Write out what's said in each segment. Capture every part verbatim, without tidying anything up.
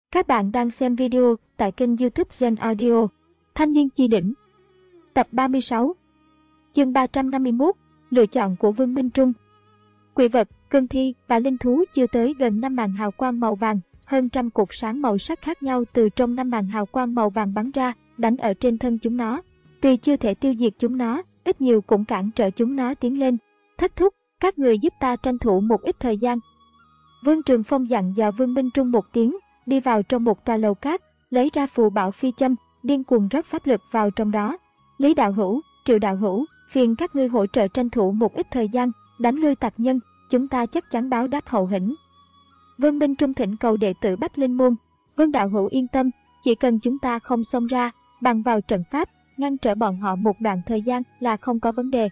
Các bạn đang xem video tại kênh YouTube Gen Audio. Thanh niên chi đỉnh. Tập ba mươi sáu. Chương ba trăm năm mươi mốt. Lựa chọn của Vương Minh Trung. Quỷ vật, cương thi và linh thú chưa tới gần năm màn hào quang màu vàng, hơn trăm cột sáng màu sắc khác nhau từ trong năm màn hào quang màu vàng bắn ra, đánh ở trên thân chúng nó. Tuy chưa thể tiêu diệt chúng nó, ít nhiều cũng cản trở chúng nó tiến lên. Thất thúc, các người giúp ta tranh thủ một ít thời gian. Vương Trường Phong dặn dò Vương Minh Trung một tiếng, đi vào trong một tòa lầu cát, lấy ra phù bảo phi châm, điên cuồng rót pháp lực vào trong đó. Lý đạo hữu, Triệu đạo hữu, phiền các ngươi hỗ trợ tranh thủ một ít thời gian, đánh lui tặc nhân, chúng ta chắc chắn báo đáp hậu hĩnh. Vương Minh Trung thỉnh cầu đệ tử Bách Linh Môn. Vương đạo hữu yên tâm, chỉ cần chúng ta không xông ra, bằng vào trận pháp, ngăn trở bọn họ một đoạn thời gian là không có vấn đề.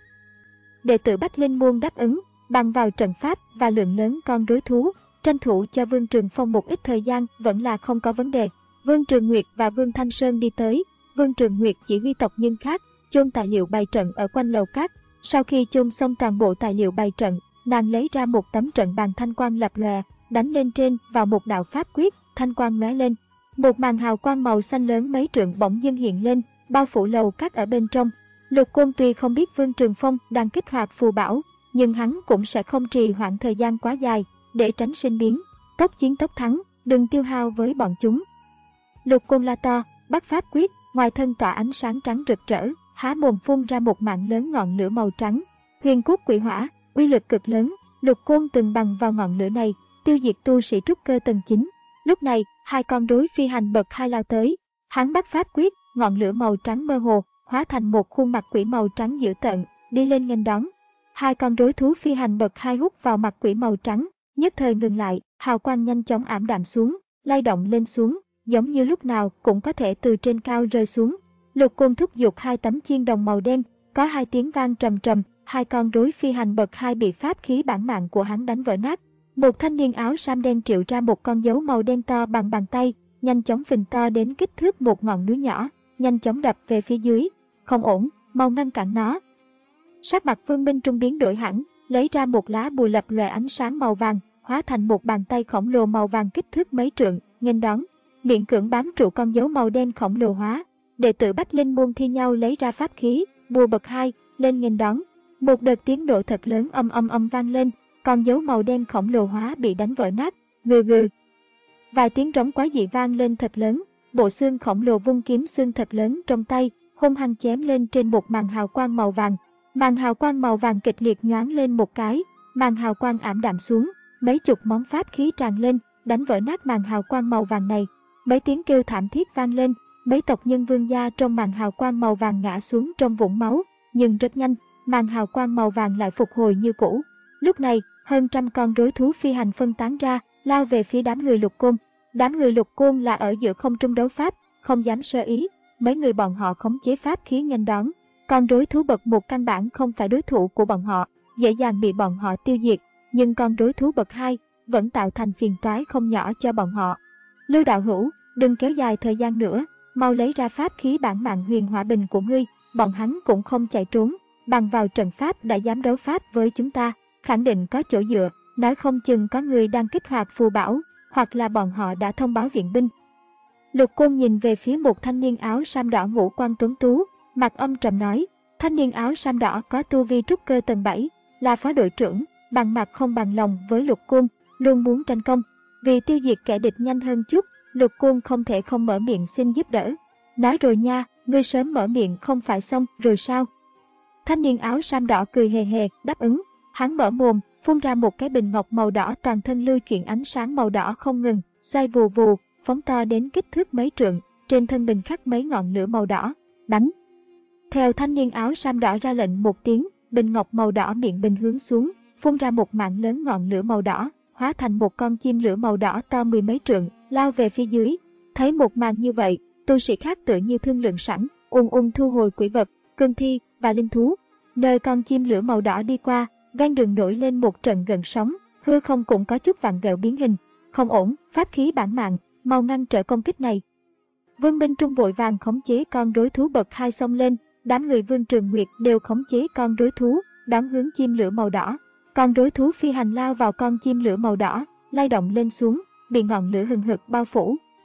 Đệ tử Bách Linh Môn đáp ứng, bằng vào trận pháp và lượng lớn con đối thú, tranh thủ cho Vương Trường Phong một ít thời gian vẫn là không có vấn đề. Vương Trường Nguyệt và Vương Thanh Sơn đi tới. Vương Trường Nguyệt chỉ huy tộc nhân khác chôn tài liệu bày trận ở quanh lầu cát. Sau khi chôn xong toàn bộ tài liệu bày trận, nàng lấy ra một tấm trận bàn thanh quang lập lòe, đánh lên trên vào một đạo pháp quyết, thanh quang lóe lên. Một màn hào quang màu xanh lớn mấy trượng bỗng dưng hiện lên, bao phủ lầu cát ở bên trong. Lục Côn tuy không biết Vương Trường Phong đang kích hoạt phù bảo, nhưng hắn cũng sẽ không trì hoãn thời gian quá dài, để tránh sinh biến. Tốc chiến tốc thắng, đừng tiêu hao với bọn chúng. Lục Côn la to, bắt pháp quyết, ngoài thân tỏa ánh sáng trắng rực rỡ, há mồm phun ra một mạng lớn ngọn lửa màu trắng. Huyền cốt quỷ hỏa, uy lực cực lớn, Lục Côn từng bằng vào ngọn lửa này, tiêu diệt tu sĩ trúc cơ tầng chín. Lúc này, hai con rối phi hành bậc hai lao tới. Hắn bắt pháp quyết, ngọn lửa màu trắng mơ hồ, hóa thành một khuôn mặt quỷ màu trắng dữ tợn, đi lên nghênh đón. Hai con rối thú phi hành bậc hai hút vào mặt quỷ màu trắng, nhất thời ngừng lại, hào quang nhanh chóng ảm đạm xuống, lay động lên xuống, giống như lúc nào cũng có thể từ trên cao rơi xuống. Lục Côn thúc giục hai tấm chiên đồng màu đen, có hai tiếng vang trầm trầm, hai con rối phi hành bậc hai bị pháp khí bản mạng của hắn đánh vỡ nát. Một thanh niên áo sam đen triệu ra một con dấu màu đen to bằng bàn tay, nhanh chóng phình to đến kích thước một ngọn núi nhỏ, nhanh chóng đập về phía dưới. Không ổn, mau ngăn cản nó. Sắc mặt Vương Minh Trung biến đổi hẳn, lấy ra một lá bùa lập lòe ánh sáng màu vàng, hóa thành một bàn tay khổng lồ màu vàng kích thước mấy trượng, nghênh đón, miệng cưỡng bám trụ con dấu màu đen khổng lồ hóa. Đệ tử Bách Linh Môn thi nhau lấy ra pháp khí, bùa bậc hai, lên nghênh đón. Một đợt tiếng nổ thật lớn âm âm âm vang lên, con dấu màu đen khổng lồ hóa bị đánh vỡ nát, gừ gừ. Vài tiếng trống quái dị vang lên thật lớn, bộ xương khổng lồ vung kiếm xương thật lớn trong tay, hung hăng chém lên trên một màn hào quang màu vàng. Màn hào quang màu vàng kịch liệt nhoáng lên một cái, màn hào quang ảm đạm xuống, mấy chục món pháp khí tràn lên, đánh vỡ nát màn hào quang màu vàng này. Mấy tiếng kêu thảm thiết vang lên, mấy tộc nhân Vương gia trong màn hào quang màu vàng ngã xuống trong vũng máu, nhưng rất nhanh, màn hào quang màu vàng lại phục hồi như cũ. Lúc này, hơn trăm con rối thú phi hành phân tán ra, lao về phía đám người Lục Côn. Đám người Lục Côn là ở giữa không trung đấu pháp, không dám sơ ý, mấy người bọn họ khống chế pháp khí nghênh đón. Con rối thú bậc một căn bản không phải đối thủ của bọn họ, dễ dàng bị bọn họ tiêu diệt, nhưng con rối thú bậc hai vẫn tạo thành phiền toái không nhỏ cho bọn họ. Lưu đạo hữu, đừng kéo dài thời gian nữa, mau lấy ra pháp khí bản mạng huyền hỏa bình của ngươi, bọn hắn cũng không chạy trốn, bằng vào trận pháp đã dám đấu pháp với chúng ta, khẳng định có chỗ dựa, nói không chừng có người đang kích hoạt phù bảo, hoặc là bọn họ đã thông báo viện binh. Lục Côn nhìn về phía một thanh niên áo sam đỏ ngũ quan tuấn tú, mặt âm trầm nói, thanh niên áo sam đỏ có tu vi trúc cơ tầng bảy, là phó đội trưởng, bằng mặt không bằng lòng với Lục Côn, luôn muốn tranh công. Vì tiêu diệt kẻ địch nhanh hơn chút, Lục Côn không thể không mở miệng xin giúp đỡ. Nói rồi nha, ngươi sớm mở miệng không phải xong rồi sao? Thanh niên áo sam đỏ cười hề hề, đáp ứng. Hắn mở mồm, phun ra một cái bình ngọc màu đỏ toàn thân lưu chuyển ánh sáng màu đỏ không ngừng, xoay vù vù, phóng to đến kích thước mấy trượng, trên thân bình khắc mấy ngọn lửa màu đỏ. Đánh! Theo thanh niên áo sam đỏ ra lệnh một tiếng, bình ngọc màu đỏ miệng bình hướng xuống, phun ra một mạng lớn ngọn lửa màu đỏ, hóa thành một con chim lửa màu đỏ to mười mấy trượng, lao về phía dưới. Thấy một màn như vậy, tu sĩ khác tự như thương lượng sẵn, ung ung thu hồi quỷ vật, cương thi và linh thú. Nơi con chim lửa màu đỏ đi qua, ven đường nổi lên một trận gần sóng, hư không cũng có chút vặn vẹo biến hình. Không ổn, pháp khí bản mạng, mau ngăn trở công kích này. Vương Minh Trung vội vàng khống chế con rối thú bậc hai xông lên, đám người Vương Trường Nguyệt đều khống chế con rối thú, đón hướng chim lửa màu đỏ. Con rối thú phi hành lao vào con chim lửa màu đỏ, lay động lên xuống, bị ngọn lửa hừng hực bao phủ,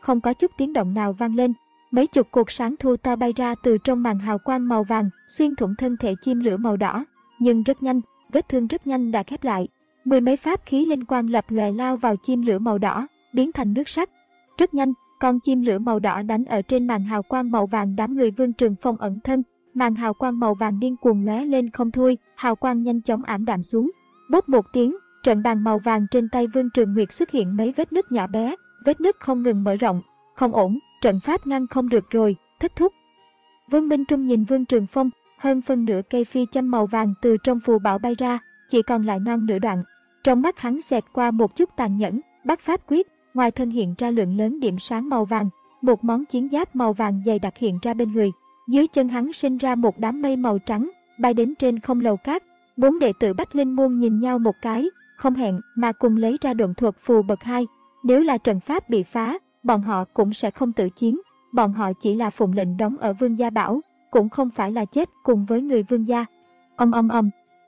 không có chút tiếng động nào vang lên. Mấy chục cột sáng thu to bay ra từ trong màn hào quang màu vàng, xuyên thủng thân thể chim lửa màu đỏ. Nhưng rất nhanh, vết thương rất nhanh đã khép lại. Mười mấy pháp khí linh quang lập lòe lao vào chim lửa màu đỏ, biến thành nước sắt. Rất nhanh, con chim lửa màu đỏ đánh ở trên màn hào quang màu vàng đám người Vương Trường Phong ẩn thân. Màn hào quang màu vàng điên cuồng lóe lên không thôi, hào quang nhanh chóng ảm đạm xuống. Bốp một tiếng, trận bàn màu vàng trên tay Vương Trường Nguyệt xuất hiện mấy vết nứt nhỏ bé, vết nứt không ngừng mở rộng. Không ổn, trận pháp ngăn không được rồi, thất thúc. Vương Minh Trung nhìn Vương Trường Phong, hơn phân nửa cây phi châm màu vàng từ trong phù bảo bay ra, chỉ còn lại non nửa đoạn. Trong mắt hắn xẹt qua một chút tàn nhẫn, bắt pháp quyết, ngoài thân hiện ra lượng lớn điểm sáng màu vàng, một món chiến giáp màu vàng dày đặc hiện ra bên người. Dưới chân hắn sinh ra một đám mây màu trắng, bay đến trên không lầu cát. Bốn đệ tử Bách Linh Môn nhìn nhau một cái, không hẹn mà cùng lấy ra độn thuật phù bậc hai. Nếu là trận pháp bị phá, bọn họ cũng sẽ không tự chiến, bọn họ chỉ là phụng lệnh đóng ở Vương gia bảo, cũng không phải là chết cùng với người Vương gia. Ầm ầm ầm.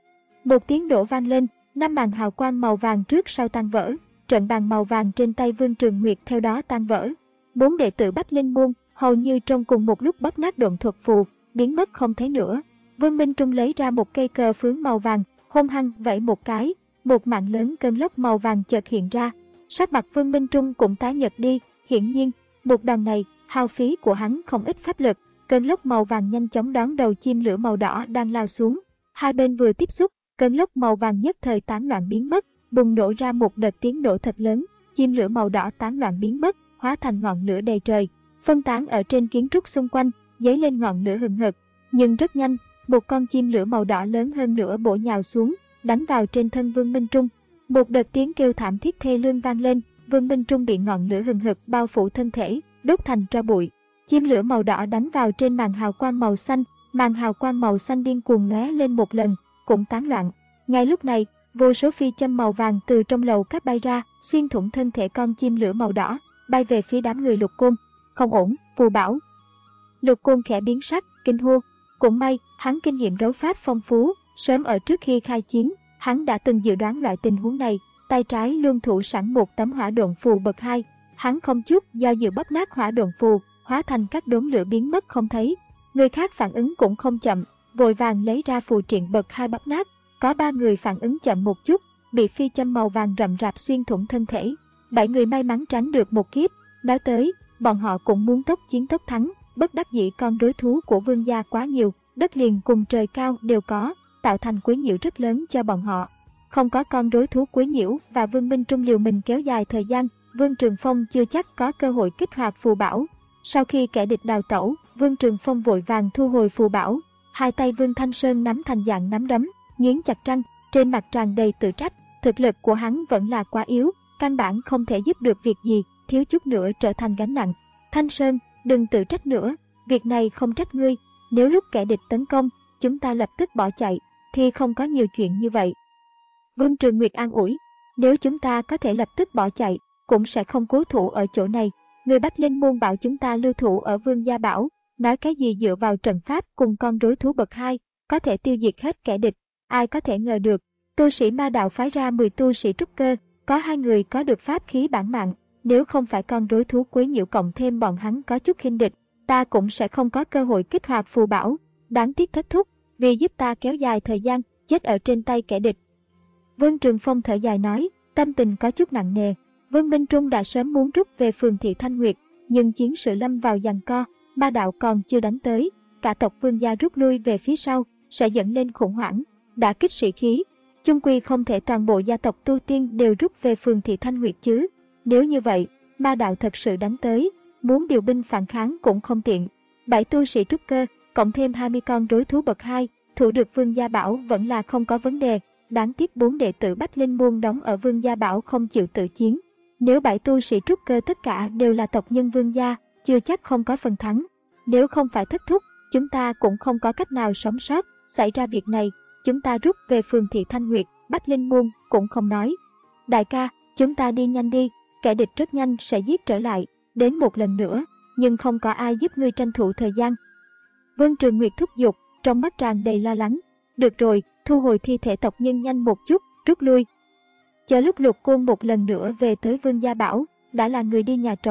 Một tiếng nổ vang lên, năm màn hào quang màu vàng trước sau tan vỡ, trận bàn màu vàng trên tay Vương Trường Nguyệt theo đó tan vỡ. Bốn đệ tử Bách Linh Môn hầu như trong cùng một lúc bóp nát độn thuật phù, biến mất không thấy nữa. Vương Minh Trung lấy ra một cây cờ phướng màu vàng, hung hăng vẫy một cái, một mạng lớn cơn lốc màu vàng chợt hiện ra. Sắc mặt Vương Minh Trung cũng tái nhợt đi, hiển nhiên, một đòn này, hao phí của hắn không ít pháp lực. Cơn lốc màu vàng nhanh chóng đón đầu chim lửa màu đỏ đang lao xuống. Hai bên vừa tiếp xúc, cơn lốc màu vàng nhất thời tán loạn biến mất, bùng nổ ra một đợt tiếng nổ thật lớn, chim lửa màu đỏ tán loạn biến mất, hóa thành ngọn lửa đầy trời, phân tán ở trên kiến trúc xung quanh, dấy lên ngọn lửa hừng hực. Nhưng rất nhanh, một con chim lửa màu đỏ lớn hơn nữa bổ nhào xuống, đánh vào trên thân Vương Minh Trung. Một đợt tiếng kêu thảm thiết thê lương vang lên, Vương Minh Trung bị ngọn lửa hừng hực bao phủ thân thể, đốt thành tro bụi. Chim lửa màu đỏ đánh vào trên màn hào quang màu xanh, màn hào quang màu xanh điên cuồng lóe lên một lần, cũng tán loạn. Ngay lúc này, vô số phi châm màu vàng từ trong lầu cát bay ra, xuyên thủng thân thể con chim lửa màu đỏ, bay về phía đám người Lục Côn. Không ổn, phù bảo. Lục Côn khẽ biến sắc, kinh hô. Cũng may, hắn kinh nghiệm đấu pháp phong phú, sớm ở trước khi khai chiến, hắn đã từng dự đoán loại tình huống này. Tay trái luôn thủ sẵn một tấm hỏa độn phù bậc hai, hắn không chút do dự bóp nát hỏa độn phù, hóa thành các đốm lửa biến mất không thấy. Người khác phản ứng cũng không chậm, vội vàng lấy ra phù triện bậc hai bóp nát. Có ba người phản ứng chậm một chút, bị phi châm màu vàng rậm rạp xuyên thủng thân thể. Bảy người may mắn tránh được một kiếp. Nói tới, bọn họ cũng muốn tốc chiến tốc thắng, bất đắc dĩ con đối thú của Vương gia quá nhiều, đất liền cùng trời cao đều có, tạo thành quấy nhiễu rất lớn cho bọn họ. Không có con đối thú quấy nhiễu và Vương Minh Trung liều mình kéo dài thời gian, Vương Trường Phong chưa chắc có cơ hội kích hoạt phù bảo. Sau khi kẻ địch đào tẩu, Vương Trường Phong vội vàng thu hồi phù bảo. Hai tay Vương Thanh Sơn nắm thành dạng nắm đấm, nghiến chặt răng, trên mặt tràn đầy tự trách. Thực lực của hắn vẫn là quá yếu, căn bản không thể giúp được việc gì, thiếu chút nữa trở thành gánh nặng. Thanh Sơn, đừng tự trách nữa, việc này không trách ngươi. Nếu lúc kẻ địch tấn công, chúng ta lập tức bỏ chạy, thì không có nhiều chuyện như vậy. Vương Trường Nguyệt an ủi, nếu chúng ta có thể lập tức bỏ chạy, cũng sẽ không cố thủ ở chỗ này. Người Bách Linh Môn bảo chúng ta lưu thủ ở Vương gia bảo, nói cái gì dựa vào trận pháp cùng con đối thú bậc hai, có thể tiêu diệt hết kẻ địch. Ai có thể ngờ được, tu sĩ ma đạo phái ra mười tu sĩ trúc cơ, có hai người có được pháp khí bản mạng. Nếu không phải con đối thú quấy nhiễu cộng thêm bọn hắn có chút khinh địch, ta cũng sẽ không có cơ hội kích hoạt phù bảo. Đáng tiếc thất thúc, vì giúp ta kéo dài thời gian, chết ở trên tay kẻ địch. Vương Trường Phong thở dài nói, tâm tình có chút nặng nề. Vương Minh Trung đã sớm muốn rút về phường thị Thanh Nguyệt, nhưng chiến sự lâm vào giằng co, ma đạo còn chưa đánh tới, cả tộc Vương gia rút lui về phía sau, sẽ dẫn lên khủng hoảng, đã kích sĩ khí. Chung quy không thể toàn bộ gia tộc tu tiên đều rút về phường thị Thanh Nguyệt chứ. Nếu như vậy, ma đạo thật sự đánh tới, muốn điều binh phản kháng cũng không tiện. Bảy tu sĩ trúc cơ, cộng thêm hai mươi con đối thú bậc hai, thủ được Vương gia bảo vẫn là không có vấn đề. Đáng tiếc bốn đệ tử Bách Linh Môn đóng ở Vương gia bảo không chịu tự chiến. Nếu bảy tu sĩ trúc cơ tất cả đều là tộc nhân Vương gia, chưa chắc không có phần thắng. Nếu không phải thất thúc, chúng ta cũng không có cách nào sống sót. Xảy ra việc này, chúng ta rút về phường thị Thanh Nguyệt, Bách Linh Môn cũng không nói. Đại ca, chúng ta đi nhanh đi, kẻ địch rất nhanh sẽ giết trở lại, đến một lần nữa, nhưng không có ai giúp ngươi tranh thủ thời gian. Vương Trường Nguyệt thúc giục, trong mắt tràn đầy lo lắng. Được rồi, thu hồi thi thể tộc nhân nhanh một chút, rút lui. Chờ lúc Lục Côn một lần nữa về tới Vương gia bảo, đã là người đi nhà trống,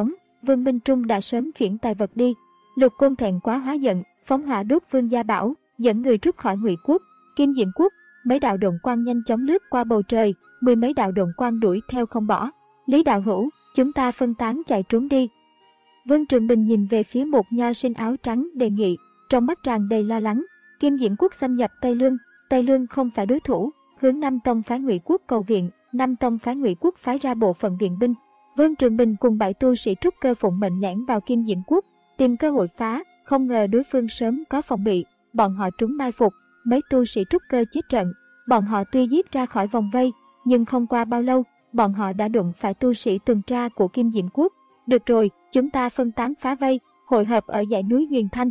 Vương Minh Trung đã sớm chuyển tài vật đi. Lục Côn thẹn quá hóa giận, phóng hỏa đốt Vương Gia Bảo, dẫn người rút khỏi Ngụy Quốc. Kim Diện Quốc, mấy đạo độn quang nhanh chóng lướt qua bầu trời, mười mấy đạo độn quang đuổi theo không bỏ. Lý đạo hữu, chúng ta phân tán chạy trốn đi. Vương Trường Bình nhìn về phía một nho sinh áo trắng đề nghị, trong mắt tràn đầy lo lắng. Kim Diện Quốc xâm nhập Tây Lương, Tây Lương không phải đối thủ, hướng Nam Tông phái Ngụy Quốc cầu viện, Nam Tông phái Ngụy Quốc phái ra bộ phận viện binh. Vương Trường Bình cùng bảy tu sĩ trúc cơ phụng mệnh lẻn vào Kim Diện Quốc, tìm cơ hội phá, không ngờ đối phương sớm có phòng bị, bọn họ trúng mai phục, mấy tu sĩ trúc cơ chết trận. Bọn họ tuy giết ra khỏi vòng vây, nhưng không qua bao lâu, bọn họ đã đụng phải tu sĩ tuần tra của Kim Diện Quốc. Được rồi, chúng ta phân tán phá vây, hội hợp ở dãy núi Huyền Thanh.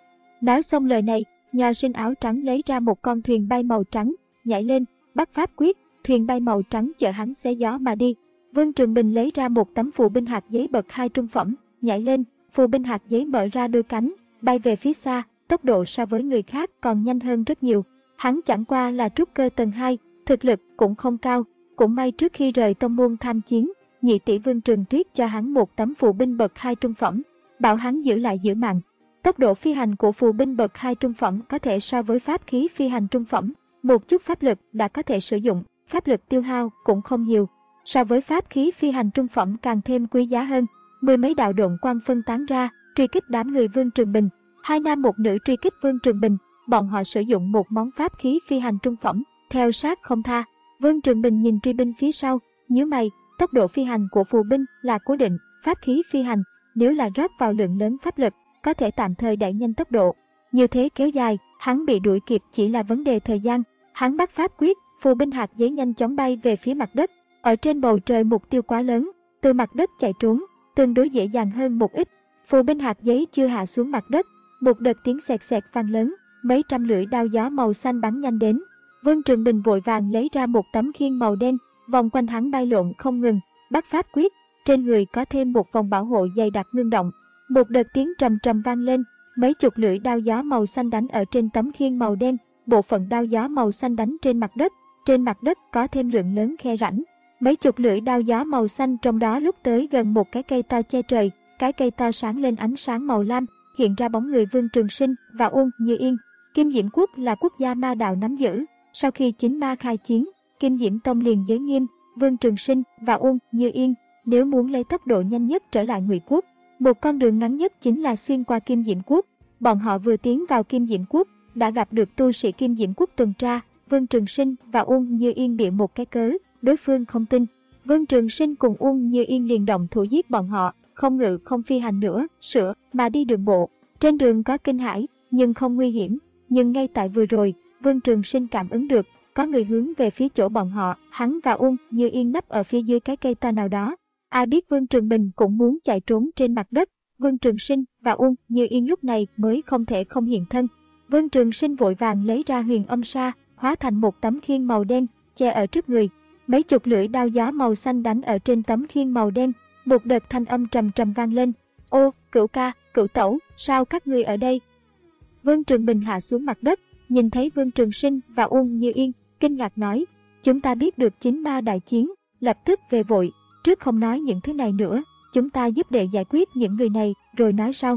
Nói xong lời này, nho sinh áo trắng lấy ra một con thuyền bay màu trắng, nhảy lên, bắt pháp quyết, thuyền bay màu trắng chở hắn xé gió mà đi. Vương Trường Bình lấy ra một tấm phù binh hạt giấy bậc hai trung phẩm, nhảy lên, phù binh hạt giấy mở ra đôi cánh, bay về phía xa, tốc độ so với người khác còn nhanh hơn rất nhiều. Hắn chẳng qua là trúc cơ tầng hai, thực lực cũng không cao, cũng may trước khi rời tông môn tham chiến, nhị tỷ Vương Trường Tuyết cho hắn một tấm phù binh bậc hai trung phẩm, bảo hắn giữ lại giữ mạng. Tốc độ phi hành của phù binh bậc hai trung phẩm có thể so với pháp khí phi hành trung phẩm, một chút pháp lực đã có thể sử dụng, pháp lực tiêu hao cũng không nhiều. So với pháp khí phi hành trung phẩm càng thêm quý giá hơn. Mười mấy đạo độn quang phân tán ra, truy kích đám người Vương Trường Bình. Hai nam một nữ truy kích Vương Trường Bình, bọn họ sử dụng một món pháp khí phi hành trung phẩm, theo sát không tha. Vương Trường Bình nhìn truy binh phía sau, nhíu mày, tốc độ phi hành của phù binh là cố định, pháp khí phi hành, nếu là rót vào lượng lớn pháp lực, có thể tạm thời đẩy nhanh tốc độ. Như thế kéo dài, hắn bị đuổi kịp chỉ là vấn đề thời gian. Hắn bắt pháp quyết, phù binh hạt giấy nhanh chóng bay về phía mặt đất. Ở trên bầu trời mục tiêu quá lớn, từ mặt đất chạy trốn, tương đối dễ dàng hơn một ít. Phù binh hạt giấy chưa hạ xuống mặt đất, một đợt tiếng xẹt xẹt vang lớn, mấy trăm lưỡi đao gió màu xanh bắn nhanh đến. Vương Trường Bình vội vàng lấy ra một tấm khiên màu đen, vòng quanh hắn bay lộn không ngừng, bắt pháp quyết, trên người có thêm một vòng bảo hộ dày đặc ngưng động. Một đợt tiếng trầm trầm vang lên, mấy chục lưỡi đao gió màu xanh đánh ở trên tấm khiên màu đen, bộ phận đao gió màu xanh đánh trên mặt đất, trên mặt đất có thêm lượng lớn khe rãnh. Mấy chục lưỡi đao gió màu xanh trong đó lúc tới gần một cái cây to che trời, cái cây to sáng lên ánh sáng màu lam, hiện ra bóng người Vương Trường Sinh và Uông Như Yên. Kim Diễm Quốc là quốc gia ma đạo nắm giữ, sau khi chính ma khai chiến, Kim Diễm Tông liền giới nghiêm Vương Trường Sinh và Uông Như Yên, nếu muốn lấy tốc độ nhanh nhất trở lại Ngụy Quốc, một con đường ngắn nhất chính là xuyên qua Kim Diễm Quốc. Bọn họ vừa tiến vào Kim Diễm Quốc, đã gặp được tu sĩ Kim Diễm Quốc tuần tra. Vương Trường Sinh và Uông Như Yên bịa một cái cớ, đối phương không tin. Vương Trường Sinh cùng Uông Như Yên liền động thủ giết bọn họ, không ngự không phi hành nữa, sửa mà đi đường bộ. Trên đường có kinh hãi, nhưng không nguy hiểm. Nhưng ngay tại vừa rồi, Vương Trường Sinh cảm ứng được, có người hướng về phía chỗ bọn họ, hắn và Uông Như Yên nấp ở phía dưới cái cây to nào đó. Ai biết Vương Trường Bình cũng muốn chạy trốn trên mặt đất, Vương Trường Sinh và Uông Như Yên lúc này mới không thể không hiện thân. Vương Trường Sinh vội vàng lấy ra huyền âm sa, hóa thành một tấm khiên màu đen, che ở trước người. Mấy chục lưỡi đao gió màu xanh đánh ở trên tấm khiên màu đen, một đợt thanh âm trầm trầm vang lên. Ô, Cửu ca, Cửu tẩu, sao các ngươi ở đây? Vương Trường Bình hạ xuống mặt đất, nhìn thấy Vương Trường Sinh và Uông Như Yên, kinh ngạc nói, chúng ta biết được chính ma đại chiến, lập tức về vội, trước không nói những thứ này nữa, chúng ta giúp đệ giải quyết những người này, rồi nói sau.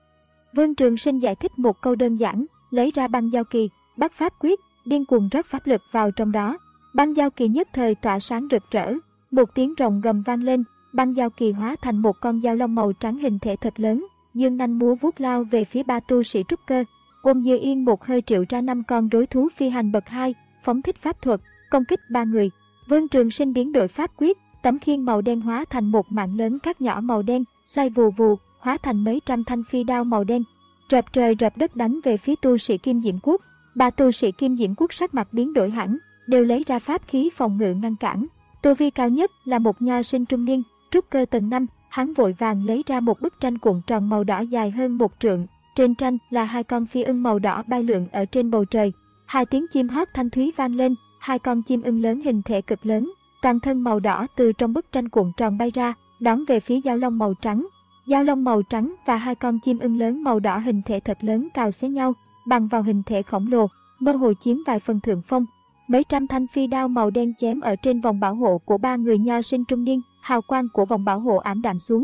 Vương Trường Sinh giải thích một câu đơn giản, lấy ra băng giao kỳ, bắt pháp quyết, điên cuồng rót pháp lực vào trong đó. Băng giao kỳ nhất thời tỏa sáng rực rỡ, một tiếng rồng gầm vang lên, băng giao kỳ hóa thành một con dao long màu trắng hình thể thật lớn, dương nanh múa vuốt lao về phía ba tu sĩ trúc cơ. Ôm Như Yên một hơi triệu ra năm con đối thú phi hành bậc hai, phóng thích pháp thuật, công kích ba người. Vương Trường Sinh biến đổi pháp quyết, tấm khiên màu đen hóa thành một mạng lớn cát nhỏ màu đen, xoay vù vù, hóa thành mấy trăm thanh phi đao màu đen, rợp trời rợp đất đánh về phía tu sĩ Kim Diễm Quốc. Ba tu sĩ Kim Diễm Quốc sắc mặt biến đổi hẳn, đều lấy ra pháp khí phòng ngự ngăn cản. Tu vi cao nhất là một nho sinh trung niên, trúc cơ tầng năm, hắn vội vàng lấy ra một bức tranh cuộn tròn màu đỏ dài hơn một trượng. Trên tranh là hai con phi ưng màu đỏ bay lượn ở trên bầu trời. Hai tiếng chim hót thanh thúy vang lên, hai con chim ưng lớn hình thể cực lớn, toàn thân màu đỏ từ trong bức tranh cuộn tròn bay ra, đón về phía dao long màu trắng. Dao long màu trắng và hai con chim ưng lớn màu đỏ hình thể thật lớn cào xé nhau, bằng vào hình thể khổng lồ, mơ hồ chiếm vài phần thượng phong. Mấy trăm thanh phi đao màu đen chém ở trên vòng bảo hộ của ba người nho sinh trung niên, hào quang của vòng bảo hộ ảm đạm xuống.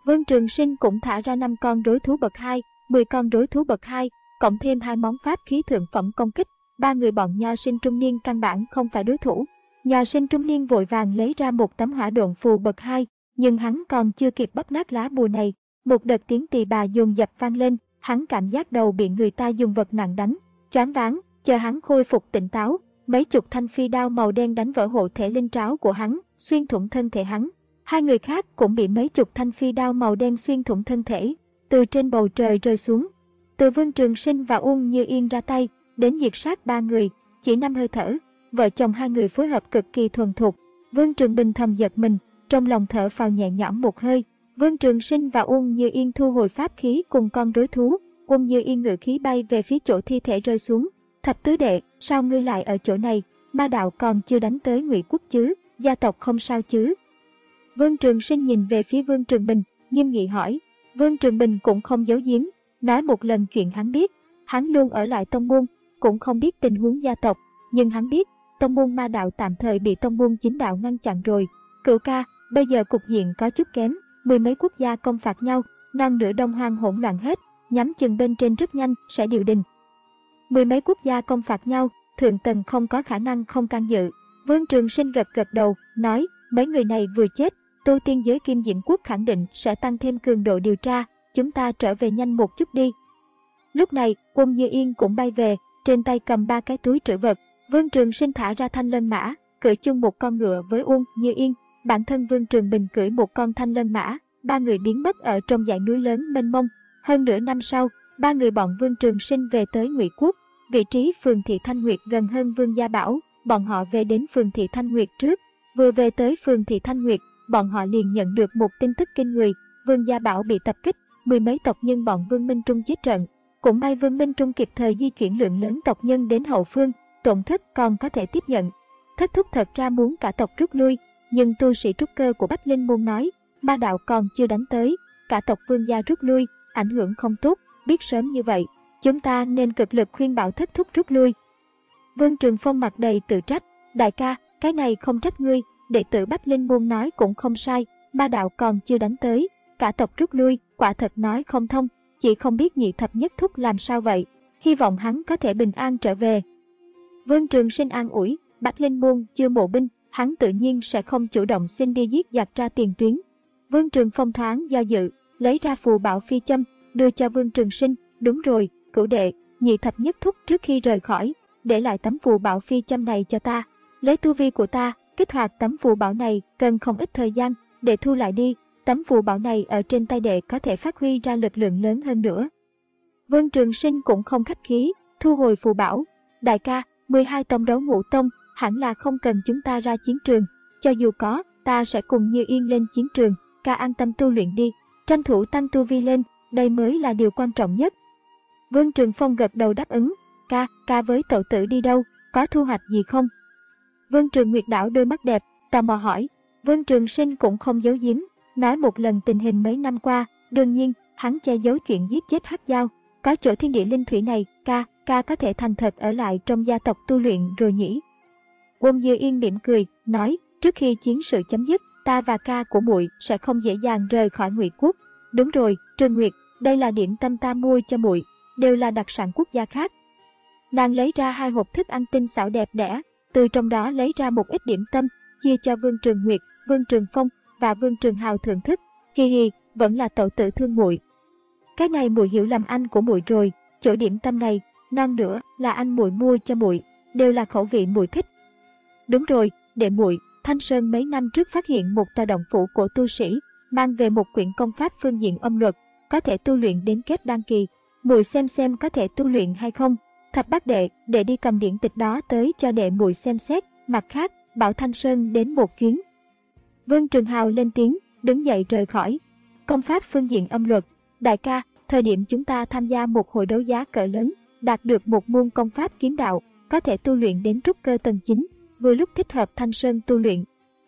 Vương Trường Sinh cũng thả ra năm con rối thú bậc hai, mười con rối thú bậc hai, cộng thêm hai món pháp khí thượng phẩm công kích. Ba người bọn Nho Sinh trung niên căn bản không phải đối thủ. Nho Sinh trung niên vội vàng lấy ra một tấm hỏa độn phù bậc hai, nhưng hắn còn chưa kịp bóp nát lá bùa này, một đợt tiếng tỳ bà dồn dập vang lên, hắn cảm giác đầu bị người ta dùng vật nặng đánh, choáng váng. Chờ hắn khôi phục tỉnh táo, mấy chục thanh phi đao màu đen đánh vỡ hộ thể linh tráo của hắn, xuyên thủng thân thể hắn. Hai người khác cũng bị mấy chục thanh phi đao màu đen xuyên thủng thân thể, từ trên bầu trời rơi xuống. Từ Vương Trường Sinh và Uông Như Yên ra tay, đến diệt sát ba người, chỉ năm hơi thở, vợ chồng hai người phối hợp cực kỳ thuần thục. Vương Trường Bình thầm giật mình, trong lòng thở phào nhẹ nhõm một hơi. Vương Trường Sinh và Uông Như Yên thu hồi pháp khí cùng con rối thú. Uông Như Yên ngự khí bay về phía chỗ thi thể rơi xuống. Thập tứ đệ, sao ngươi lại ở chỗ này? Ma đạo còn chưa đánh tới Ngụy Quốc chứ? Gia tộc không sao chứ? Vương Trường Sinh nhìn về phía Vương Trường Bình, nghiêm nghị hỏi. Vương Trường Bình cũng không giấu giếm, nói một lần chuyện hắn biết. Hắn luôn ở lại tông môn, cũng không biết tình huống gia tộc, nhưng hắn biết tông môn ma đạo tạm thời bị tông môn chính đạo ngăn chặn rồi. Cửu ca, bây giờ cục diện có chút kém, mười mấy quốc gia công phạt nhau, non nửa Đông Hoang hỗn loạn hết, nhắm chừng bên trên rất nhanh sẽ điều đình. Mười mấy quốc gia công phạt nhau, thượng tầng không có khả năng không can dự. Vương Trường Sinh gật gật đầu, nói, mấy người này vừa chết, tu tiên giới Kim Diễm Quốc khẳng định sẽ tăng thêm cường độ điều tra, chúng ta trở về nhanh một chút đi. Lúc này, Uông Như Yên cũng bay về, trên tay cầm ba cái túi trữ vật. Vương Trường Sinh thả ra thanh lân mã, cưỡi chung một con ngựa với Uông Như Yên, bản thân Vương Trường Bình cưỡi một con thanh lân mã, ba người biến mất ở trong dãy núi lớn mênh mông. Hơn nửa năm sau, ba người bọn Vương Trường Sinh về tới Ngụy Quốc, vị trí phường thị Thanh Nguyệt gần hơn Vương Gia Bảo, bọn họ về đến phường thị Thanh Nguyệt trước. Vừa về tới phường thị Thanh Nguyệt, bọn họ liền nhận được một tin tức kinh người, Vương Gia Bảo bị tập kích, mười mấy tộc nhân bọn Vương Minh Trung chết trận. Cũng may Vương Minh Trung kịp thời di chuyển lượng lớn tộc nhân đến hậu phương, tổn thất còn có thể tiếp nhận. Thất thúc thật ra muốn cả tộc rút lui, nhưng tu sĩ trúc cơ của Bách Linh Môn nói, ma đạo còn chưa đánh tới, cả tộc Vương gia rút lui, ảnh hưởng không tốt, biết sớm như vậy, chúng ta nên cực lực khuyên bảo thất thúc rút lui. Vương Trường Phong mặt đầy tự trách, đại ca, cái này không trách ngươi, đệ tử Bách Linh Môn nói cũng không sai, ma đạo còn chưa đánh tới, cả tộc rút lui, quả thật nói không thông, chỉ không biết nhị thập nhất thúc làm sao vậy, hy vọng hắn có thể bình an trở về. Vương Trường Sinh an ủi, Bách Linh Môn chưa mộ binh, hắn tự nhiên sẽ không chủ động xin đi giết giặc ra tiền tuyến. Vương Trường Phong thoáng do dự, lấy ra phù bảo phi châm, đưa cho Vương Trường Sinh, đúng rồi, cửu đệ, nhị thập nhất thúc trước khi rời khỏi, để lại tấm phù bảo phi châm này cho ta, lấy tu vi của ta, kích hoạt tấm phù bảo này cần không ít thời gian, để thu lại đi, tấm phù bảo này ở trên tay đệ có thể phát huy ra lực lượng lớn hơn nữa. Vương Trường Sinh cũng không khách khí, thu hồi phù bảo, đại ca, mười hai tông đấu ngũ tông, hẳn là không cần chúng ta ra chiến trường, cho dù có, ta sẽ cùng Như Yên lên chiến trường, ca an tâm tu luyện đi, tranh thủ tăng tu vi lên, đây mới là điều quan trọng nhất. Vương Trường Phong gật đầu đáp ứng, ca, ca với tẩu tử đi đâu, có thu hoạch gì không? Vương Trường Nguyệt đảo đôi mắt đẹp, tò mò hỏi. Vương Trường Sinh cũng không giấu giếm, nói một lần tình hình mấy năm qua, đương nhiên, hắn che giấu chuyện giết chết Hắc Dao, có chỗ thiên địa linh thủy này, ca, ca có thể thành thật ở lại trong gia tộc tu luyện rồi nhỉ? Uông Như Yên mỉm cười, nói, trước khi chiến sự chấm dứt, ta và ca của muội sẽ không dễ dàng rời khỏi Ngụy Quốc. Đúng rồi, Trường Nguyệt, đây là điểm tâm ta mua cho muội, đều là đặc sản quốc gia khác. Nàng lấy ra hai hộp thức ăn tinh xảo đẹp đẽ, từ trong đó lấy ra một ít điểm tâm, chia cho Vương Trường Nguyệt, Vương Trường Phong và Vương Trường Hào thưởng thức. Hi hi, vẫn là tẩu tử thương muội. Cái này muội hiểu lầm anh của muội rồi, chỗ điểm tâm này, non nữa là anh muội mua cho muội, đều là khẩu vị muội thích. Đúng rồi, đệ muội, Thanh Sơn mấy năm trước phát hiện một tòa động phủ của tu sĩ, mang về một quyển công pháp phương diện âm luật, có thể tu luyện đến kết đan kỳ, muội xem xem có thể tu luyện hay không. Thập bát đệ, đệ đi cầm điển tịch đó tới cho đệ muội xem xét, mặt khác, bảo Thanh Sơn đến một chuyến. Vương Trường Hào lên tiếng, đứng dậy rời khỏi. Công pháp phương diện âm luật, đại ca, thời điểm chúng ta tham gia một hội đấu giá cỡ lớn, đạt được một môn công pháp kiếm đạo, có thể tu luyện đến trúc cơ tầng chín, vừa lúc thích hợp Thanh Sơn tu luyện.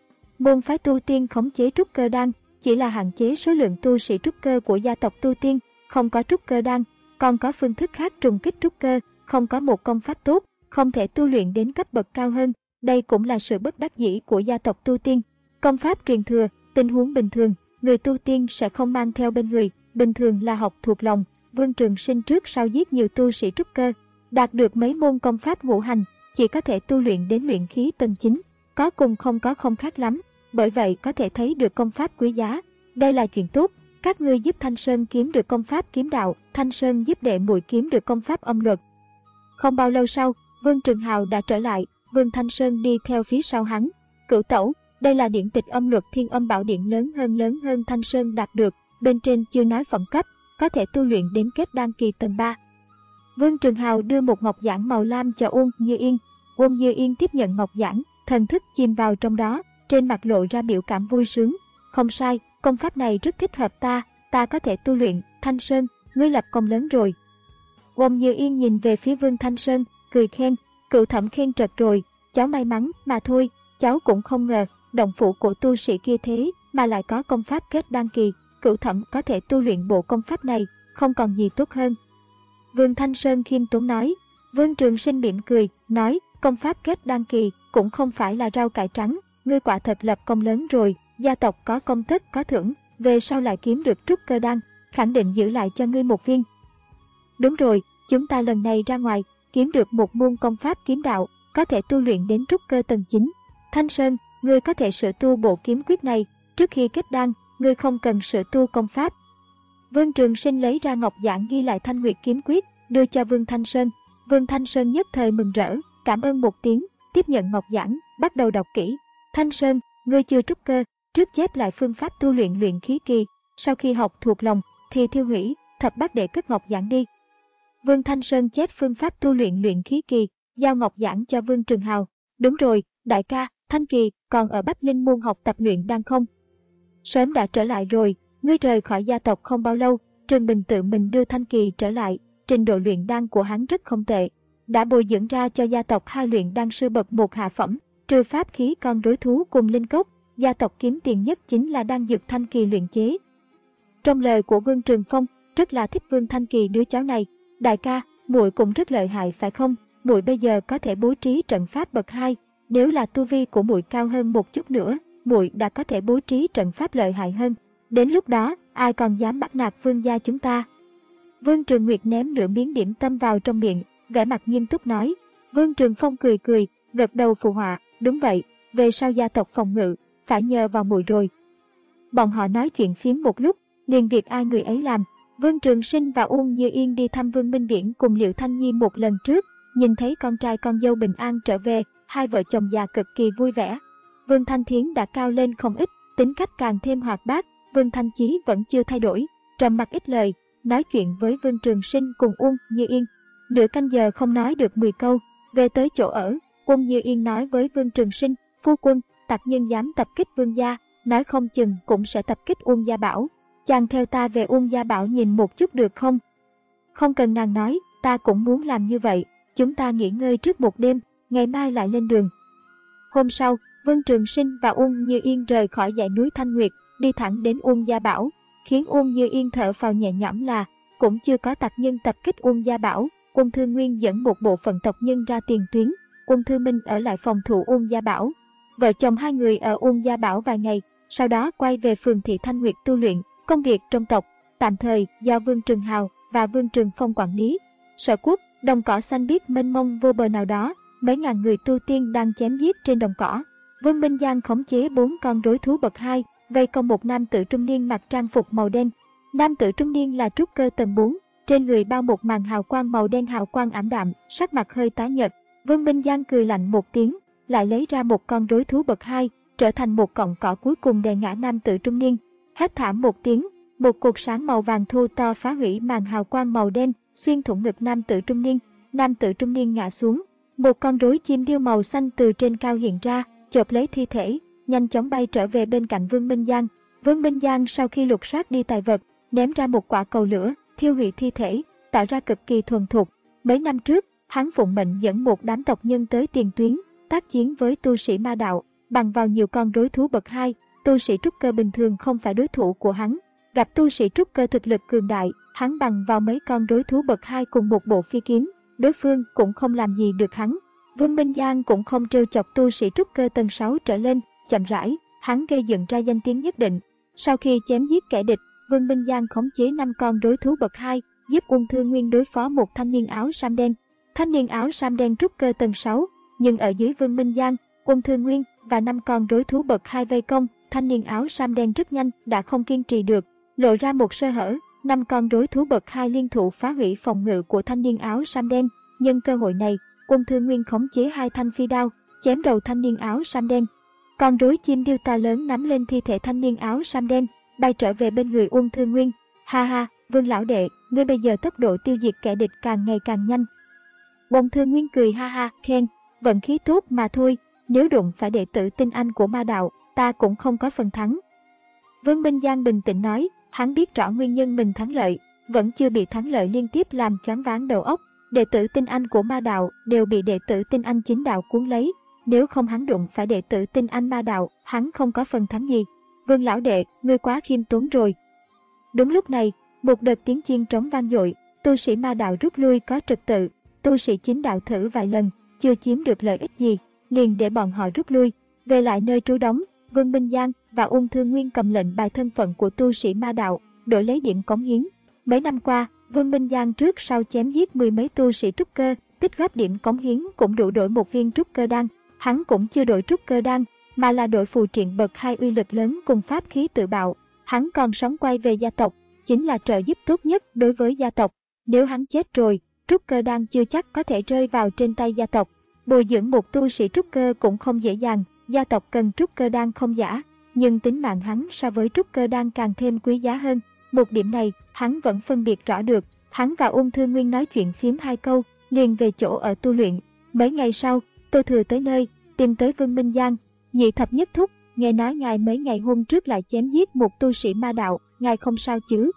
Môn phái tu tiên khống chế trúc cơ đan, chỉ là hạn chế số lượng tu sĩ trúc cơ của gia tộc tu tiên, không có trúc cơ đan, còn có phương thức khác trùng kích trúc cơ, không có một công pháp tốt, không thể tu luyện đến cấp bậc cao hơn, đây cũng là sự bất đắc dĩ của gia tộc tu tiên. Công pháp truyền thừa, tình huống bình thường, người tu tiên sẽ không mang theo bên người, bình thường là học thuộc lòng. Vương Trường Sinh trước sau giết nhiều tu sĩ trúc cơ, đạt được mấy môn công pháp ngũ hành, chỉ có thể tu luyện đến luyện khí tầng chín, có cùng không có không khác lắm, bởi vậy có thể thấy được công pháp quý giá. Đây là chuyện tốt, các ngươi giúp Thanh Sơn kiếm được công pháp kiếm đạo, Thanh Sơn giúp đệ muội kiếm được công pháp âm luật. Không bao lâu sau, Vương Trường Hào đã trở lại, Vương Thanh Sơn đi theo phía sau hắn. Cửu tẩu, đây là điển tịch âm luật Thiên Âm Bảo Điện lớn hơn lớn hơn Thanh Sơn đạt được, bên trên chưa nói phẩm cấp, có thể tu luyện đến kết đan kỳ tầng ba. Vương Trường Hào đưa một ngọc giản màu lam cho Uông Như Yên. Uông Như Yên tiếp nhận ngọc giản, thần thức chìm vào trong đó, trên mặt lộ ra biểu cảm vui sướng. Không sai, công pháp này rất thích hợp ta, ta có thể tu luyện. Thanh Sơn, ngươi lập công lớn rồi. Uông Như Yên nhìn về phía Vương Thanh Sơn, cười khen. Cựu thẩm khen trật rồi, cháu may mắn mà thôi, cháu cũng không ngờ, động phủ của tu sĩ kia thế mà lại có công pháp kết đan kỳ. Cửu thẩm có thể tu luyện bộ công pháp này, không còn gì tốt hơn. Vương Thanh Sơn khiêm tốn nói. Vương Trường Sinh mỉm cười, nói, công pháp kết đan kỳ cũng không phải là rau cải trắng, ngươi quả thật lập công lớn rồi, gia tộc có công tất có thưởng, về sau lại kiếm được trúc cơ đan, khẳng định giữ lại cho ngươi một viên. Đúng rồi, chúng ta lần này ra ngoài, kiếm được một môn công pháp kiếm đạo, có thể tu luyện đến trúc cơ tầng chín. Thanh Sơn, ngươi có thể sửa tu bộ kiếm quyết này, trước khi kết đan, ngươi không cần sửa tu công pháp. Vương Trường Sinh lấy ra ngọc giản ghi lại Thanh Nguyệt kiếm quyết, đưa cho Vương Thanh Sơn. Vương Thanh Sơn nhất thời mừng rỡ, cảm ơn một tiếng, tiếp nhận ngọc giản, bắt đầu đọc kỹ. Thanh Sơn, ngươi chưa trúc cơ, trước chép lại phương pháp tu luyện luyện khí kỳ, sau khi học thuộc lòng thì thiêu hủy, thập bát đệ cất ngọc giản đi. Vương Thanh Sơn chép phương pháp tu luyện luyện khí kỳ, giao ngọc giản cho Vương Trường Hào. Đúng rồi, đại ca, Thanh Kỳ còn ở Bách Linh môn học tập luyện đan không? Sớm đã trở lại rồi, ngươi rời khỏi gia tộc không bao lâu, Trường Bình tự mình đưa Thanh Kỳ trở lại, trình độ luyện đan của hắn rất không tệ, đã bồi dưỡng ra cho gia tộc hai luyện đan sư bậc một hạ phẩm, trừ pháp khí con rối thú cùng linh cốc, gia tộc kiếm tiền nhất chính là đan dược Thanh Kỳ luyện chế. Trong lời của Vương Trường Phong, rất là thích Vương Thanh Kỳ đứa cháu này. Đại ca, muội cũng rất lợi hại phải không? Muội bây giờ có thể bố trí trận pháp bậc hai, nếu là tu vi của muội cao hơn một chút nữa, muội đã có thể bố trí trận pháp lợi hại hơn. Đến lúc đó, ai còn dám bắt nạt Vương gia chúng ta? Vương Trường Nguyệt ném nửa miếng điểm tâm vào trong miệng, vẻ mặt nghiêm túc nói. Vương Trường Phong cười cười, gật đầu phụ họa, đúng vậy, về sau gia tộc phòng ngự, phải nhờ vào muội rồi. Bọn họ nói chuyện phiếm một lúc, liền việc ai người ấy làm. Vương Trường Sinh và Uông Như Yên đi thăm Vương Minh Viễn cùng Liệu Thanh Nhi một lần trước, nhìn thấy con trai con dâu bình an trở về, hai vợ chồng già cực kỳ vui vẻ. Vương Thanh Thiến đã cao lên không ít, tính cách càng thêm hoạt bát, Vương Thanh Chí vẫn chưa thay đổi, trầm mặc ít lời, nói chuyện với Vương Trường Sinh cùng Uông Như Yên. Nửa canh giờ không nói được mười câu, về tới chỗ ở, Uông Như Yên nói với Vương Trường Sinh, phu quân, tặc nhân dám tập kích Vương gia, nói không chừng cũng sẽ tập kích Uông Gia Bảo. Chàng theo ta về Uông Gia Bảo nhìn một chút được không? Không cần nàng nói, ta cũng muốn làm như vậy, chúng ta nghỉ ngơi trước một đêm, ngày mai lại lên đường. Hôm sau, Vương Trường Sinh và Uông Như Yên rời khỏi dãy núi Thanh Nguyệt, đi thẳng đến Uông Gia Bảo, khiến Uông Như Yên thở phào nhẹ nhõm là cũng chưa có tặc nhân tập kích Uông Gia Bảo. Quân Thư Nguyên dẫn một bộ phận tộc nhân ra tiền tuyến, Quân Thư Minh ở lại phòng thủ Uông Gia Bảo. Vợ chồng hai người ở Uông Gia Bảo vài ngày, sau đó quay về phường thị Thanh Nguyệt tu luyện. Công việc trong tộc tạm thời do Vương Trường Hào và Vương Trường Phong quản lý. Sở quốc, đồng cỏ xanh biếc mênh mông vô bờ nào đó, mấy ngàn người tu tiên đang chém giết trên đồng cỏ. Vương Minh Giang khống chế bốn con rối thú bậc hai, vây công một nam tử trung niên mặc trang phục màu đen. Nam tử trung niên là trúc cơ tầng bốn, trên người bao một màn hào quang màu đen hào quang ảm đạm, sắc mặt hơi tái nhợt. Vương Minh Giang cười lạnh một tiếng, lại lấy ra một con rối thú bậc hai, trở thành một cọng cỏ cuối cùng đè ngã nam tử trung niên. Hét thảm một tiếng, một cột sáng màu vàng thô to phá hủy màn hào quang màu đen, xuyên thủng ngực nam tử trung niên. Nam tử trung niên ngã xuống, một con rối chim điêu màu xanh từ trên cao hiện ra, chộp lấy thi thể, nhanh chóng bay trở về bên cạnh Vương Minh Giang. Vương Minh Giang sau khi lục soát đi tài vật, ném ra một quả cầu lửa, thiêu hủy thi thể, tỏ ra cực kỳ thuần thục. Mấy năm trước, hắn phụng mệnh dẫn một đám tộc nhân tới tiền tuyến, tác chiến với tu sĩ ma đạo, bằng vào nhiều con rối thú bậc hai. Tu sĩ trúc cơ bình thường không phải đối thủ của hắn, gặp tu sĩ trúc cơ thực lực cường đại, hắn bằng vào mấy con rối thú bậc hai cùng một bộ phi kiếm, đối phương cũng không làm gì được hắn. Vương Minh Giang cũng không trêu chọc tu sĩ trúc cơ tầng sáu trở lên, chậm rãi, hắn gây dựng ra danh tiếng nhất định. Sau khi chém giết kẻ địch, Vương Minh Giang khống chế năm con đối thú bậc hai, giúp Ung Thư Nguyên đối phó một thanh niên áo sam đen. Thanh niên áo sam đen trúc cơ tầng sáu, nhưng ở dưới Vương Minh Giang, Ung Thư Nguyên và năm con đối thú bậc hai vây công, thanh niên áo sam đen rất nhanh đã không kiên trì được, lộ ra một sơ hở. Năm con đối thú bậc hai liên thủ phá hủy phòng ngự của thanh niên áo sam đen. Nhân cơ hội này, Ung Thư Nguyên khống chế hai thanh phi đao, chém đầu thanh niên áo sam đen. Con rối chim điêu to lớn nắm lên thi thể thanh niên áo sam đen, bay trở về bên người Ung Thư Nguyên. Ha ha, Vương lão đệ, ngươi bây giờ tốc độ tiêu diệt kẻ địch càng ngày càng nhanh. Ung Thư Nguyên cười ha ha, khen, vận khí tốt mà thôi, nếu đụng phải đệ tử tinh anh của ma đạo, ta cũng không có phần thắng. Vương Minh Giang bình tĩnh nói, hắn biết rõ nguyên nhân mình thắng lợi, vẫn chưa bị thắng lợi liên tiếp làm choáng váng đầu óc. Đệ tử tinh anh của ma đạo đều bị đệ tử tinh anh chính đạo cuốn lấy, nếu không hắn đụng phải đệ tử tinh anh ma đạo, hắn không có phần thắng gì. Vương lão đệ, ngươi quá khiêm tốn rồi. Đúng lúc này, một đợt tiếng chiên trống vang dội, tu sĩ ma đạo rút lui có trật tự, tu sĩ chính đạo thử vài lần, chưa chiếm được lợi ích gì, liền để bọn họ rút lui, về lại nơi trú đóng. Vương Minh Giang và Ung Thư Nguyên cầm lệnh bài thân phận của tu sĩ ma đạo, đổi lấy điểm cống hiến. Mấy năm qua, Vương Minh Giang trước sau chém giết mười mấy tu sĩ trúc cơ, tích góp điểm cống hiến cũng đủ đổi một viên trúc cơ đan. Hắn cũng chưa đổi trúc cơ đan, mà là đổi phù triện bậc hai uy lực lớn cùng pháp khí tự bạo. Hắn còn sống quay về gia tộc, chính là trợ giúp tốt nhất đối với gia tộc. Nếu hắn chết rồi, trúc cơ đan chưa chắc có thể rơi vào trên tay gia tộc. Bồi dưỡng một tu sĩ trúc cơ cũng không dễ dàng, gia tộc cần trúc cơ đan không giả, nhưng tính mạng hắn so với trúc cơ đan càng thêm quý giá hơn. Một điểm này, hắn vẫn phân biệt rõ được. Hắn và Ung Thư Nguyên nói chuyện phiếm hai câu, liền về chỗ ở tu luyện. Mấy ngày sau, Tô Thừa tới nơi, tìm tới Vương Minh Giang. Nhị thập nhất thúc, nghe nói ngài mấy ngày hôm trước lại chém giết một tu sĩ ma đạo, ngài không sao chứ?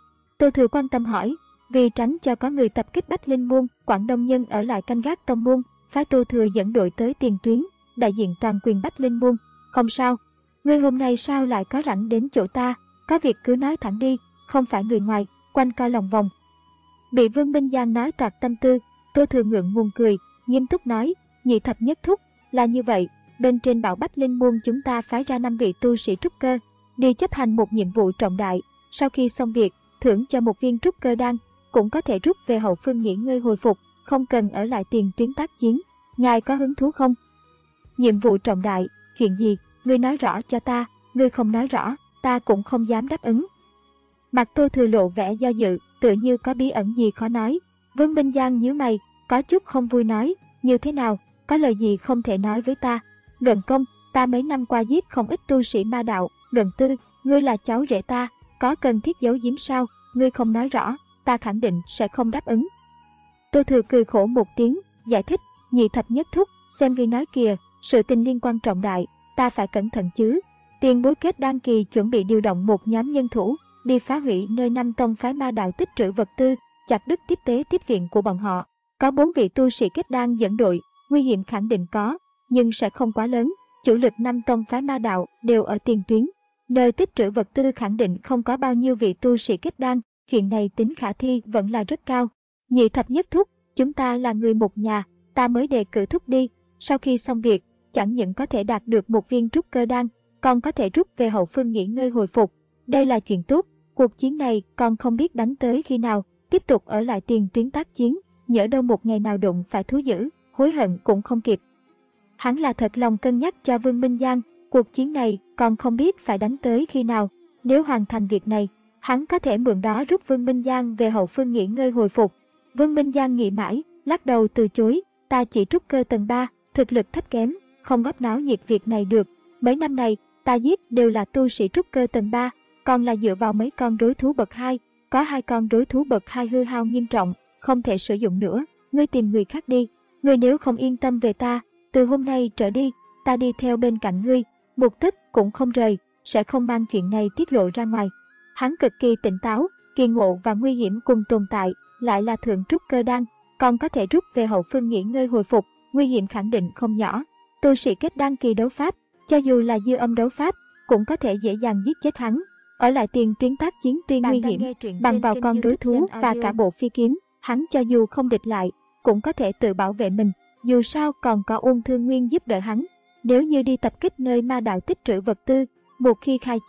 Tô Thừa quan tâm hỏi, vì tránh cho có người tập kích Bách Linh Môn, Quảng Đông Nhân ở lại canh gác tông môn, phái Tô Thừa dẫn đội tới tiền tuyến, đại diện toàn quyền Bách Linh Môn. Không sao, ngươi hôm nay sao lại có rảnh đến chỗ ta, có việc cứ nói thẳng đi, không phải người ngoài, quanh co lòng vòng. Bị Vương Minh Giang nói toạc tâm tư, Tô Thừa ngượng ngùng cười, nghiêm túc nói, nhị thập nhất thúc, là như vậy, bên trên bảo Bách Linh Môn chúng ta phái ra năm vị tu sĩ trúc cơ, đi chấp hành một nhiệm vụ trọng đại, sau khi xong việc, thưởng cho một viên trúc cơ đan, cũng có thể rút về hậu phương nghỉ ngơi hồi phục, không cần ở lại tiền tuyến tác chiến. Ngài có hứng thú không? Nhiệm vụ trọng đại, chuyện gì, ngươi nói rõ cho ta, ngươi không nói rõ, ta cũng không dám đáp ứng. Mặt Tô Thừa lộ vẻ do dự, tựa như có bí ẩn gì khó nói. Vương Minh Giang nhíu mày, có chút không vui nói, như thế nào, có lời gì không thể nói với ta? Luận công, ta mấy năm qua giết không ít tu sĩ ma đạo. Luận tư, ngươi là cháu rể ta, có cần thiết giấu giếm sao? Ngươi không nói rõ, ta khẳng định sẽ không đáp ứng. Tô Thừa cười khổ một tiếng, giải thích, nhị thập nhất thúc, xem ngươi nói kìa, sự tình liên quan trọng đại, ta phải cẩn thận chứ. Tiền bối kết đan kỳ chuẩn bị điều động một nhóm nhân thủ, đi phá hủy nơi năm tông phái ma đạo tích trữ vật tư, chặt đứt tiếp tế tiếp viện của bọn họ. Có bốn vị tu sĩ kết đan dẫn đội, nguy hiểm khẳng định có, nhưng sẽ không quá lớn. Chủ lực năm tông phái ma đạo đều ở tiền tuyến, nơi tích trữ vật tư khẳng định không có bao nhiêu vị tu sĩ kết đan, chuyện này tính khả thi vẫn là rất cao. Nhị thập nhất thúc, chúng ta là người một nhà, ta mới đề cử thúc đi, sau khi xong việc, chẳng những có thể đạt được một viên trúc cơ đan, còn có thể rút về hậu phương nghỉ ngơi hồi phục. Đây là chuyện tốt, cuộc chiến này còn không biết đánh tới khi nào, tiếp tục ở lại tiền tuyến tác chiến, nhỡ đâu một ngày nào đụng phải thú dữ, hối hận cũng không kịp. Hắn là thật lòng cân nhắc cho Vương Minh Giang, cuộc chiến này còn không biết phải đánh tới khi nào, nếu hoàn thành việc này, hắn có thể mượn đó rút Vương Minh Giang về hậu phương nghỉ ngơi hồi phục. Vương Minh Giang nghĩ mãi, lắc đầu từ chối, ta chỉ trúc cơ tầng ba, thực lực thấp kém, không góp náo nhiệt việc này được. Mấy năm này, ta giết đều là tu sĩ trúc cơ tầng ba, còn là dựa vào mấy con đối thú bậc hai, có hai con đối thú bậc hai hư hao nghiêm trọng, không thể sử dụng nữa, ngươi tìm người khác đi. Ngươi nếu không yên tâm về ta, từ hôm nay trở đi, ta đi theo bên cạnh ngươi, một tấc cũng không rời, sẽ không mang chuyện này tiết lộ ra ngoài. Hắn cực kỳ tỉnh táo, kỳ ngộ và nguy hiểm cùng tồn tại, lại là thượng trúc cơ đan, còn có thể rút về hậu phương nghỉ ngơi hồi phục, nguy hiểm khẳng định không nhỏ. Tu sĩ kết đan kỳ đấu pháp, cho dù là dư âm đấu pháp, cũng có thể dễ dàng giết chết hắn. Ở lại tiền tuyến tác chiến tuy nguy hiểm, bằng vào con đối thú và cả bộ phi kiếm, hắn cho dù không địch lại, cũng có thể tự bảo vệ mình, dù sao còn có Ung Thư Nguyên giúp đỡ hắn. Nếu như đi tập kích nơi ma đạo tích trữ vật tư, một khi khai chiến,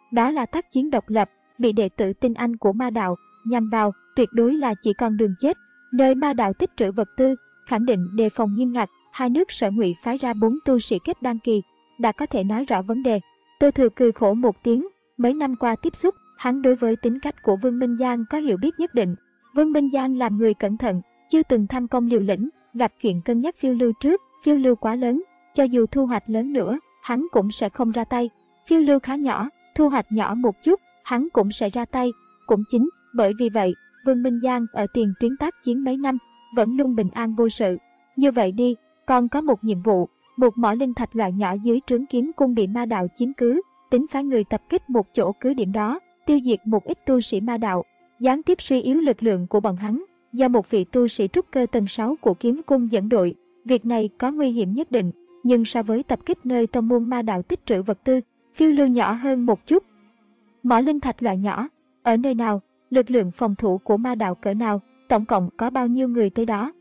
Đó là tác chiến độc lập, bị đệ tử tinh anh của ma đạo nhằm vào, tuyệt đối là chỉ con đường chết. Nơi ma đạo tích trữ vật tư, khẳng định đề phòng nghiêm ngặt, hai nước Sở Ngụy phái ra bốn tu sĩ kết đan kỳ, đã có thể nói rõ vấn đề. Tô Thừa cười khổ một tiếng, mấy năm qua tiếp xúc, hắn đối với tính cách của Vương Minh Giang có hiểu biết nhất định. Vương Minh Giang làm người cẩn thận, chưa từng tham công liều lĩnh, gặp chuyện cân nhắc phiêu lưu trước, phiêu lưu quá lớn, cho dù thu hoạch lớn nữa, hắn cũng sẽ không ra tay. Phiêu lưu khá nhỏ, thu hoạch nhỏ một chút, hắn cũng sẽ ra tay. Cũng chính bởi vì vậy, Vương Minh Giang ở tiền tuyến tác chiến mấy năm, vẫn luôn bình an vô sự. Như vậy đi, còn có một nhiệm vụ, một mỏ linh thạch loại nhỏ dưới trướng Kiếm Cung bị ma đạo chiếm cứ, tính phái người tập kích một chỗ cứ điểm đó, tiêu diệt một ít tu sĩ ma đạo, gián tiếp suy yếu lực lượng của bọn hắn, do một vị tu sĩ trúc cơ tầng sáu của Kiếm Cung dẫn đội. Việc này có nguy hiểm nhất định, nhưng so với tập kích nơi tông môn ma đạo tích trữ vật tư, phiêu lưu nhỏ hơn một chút. Mỏ linh thạch loại nhỏ, ở nơi nào, lực lượng phòng thủ của ma đạo cỡ nào, tổng cộng có bao nhiêu người tới đó?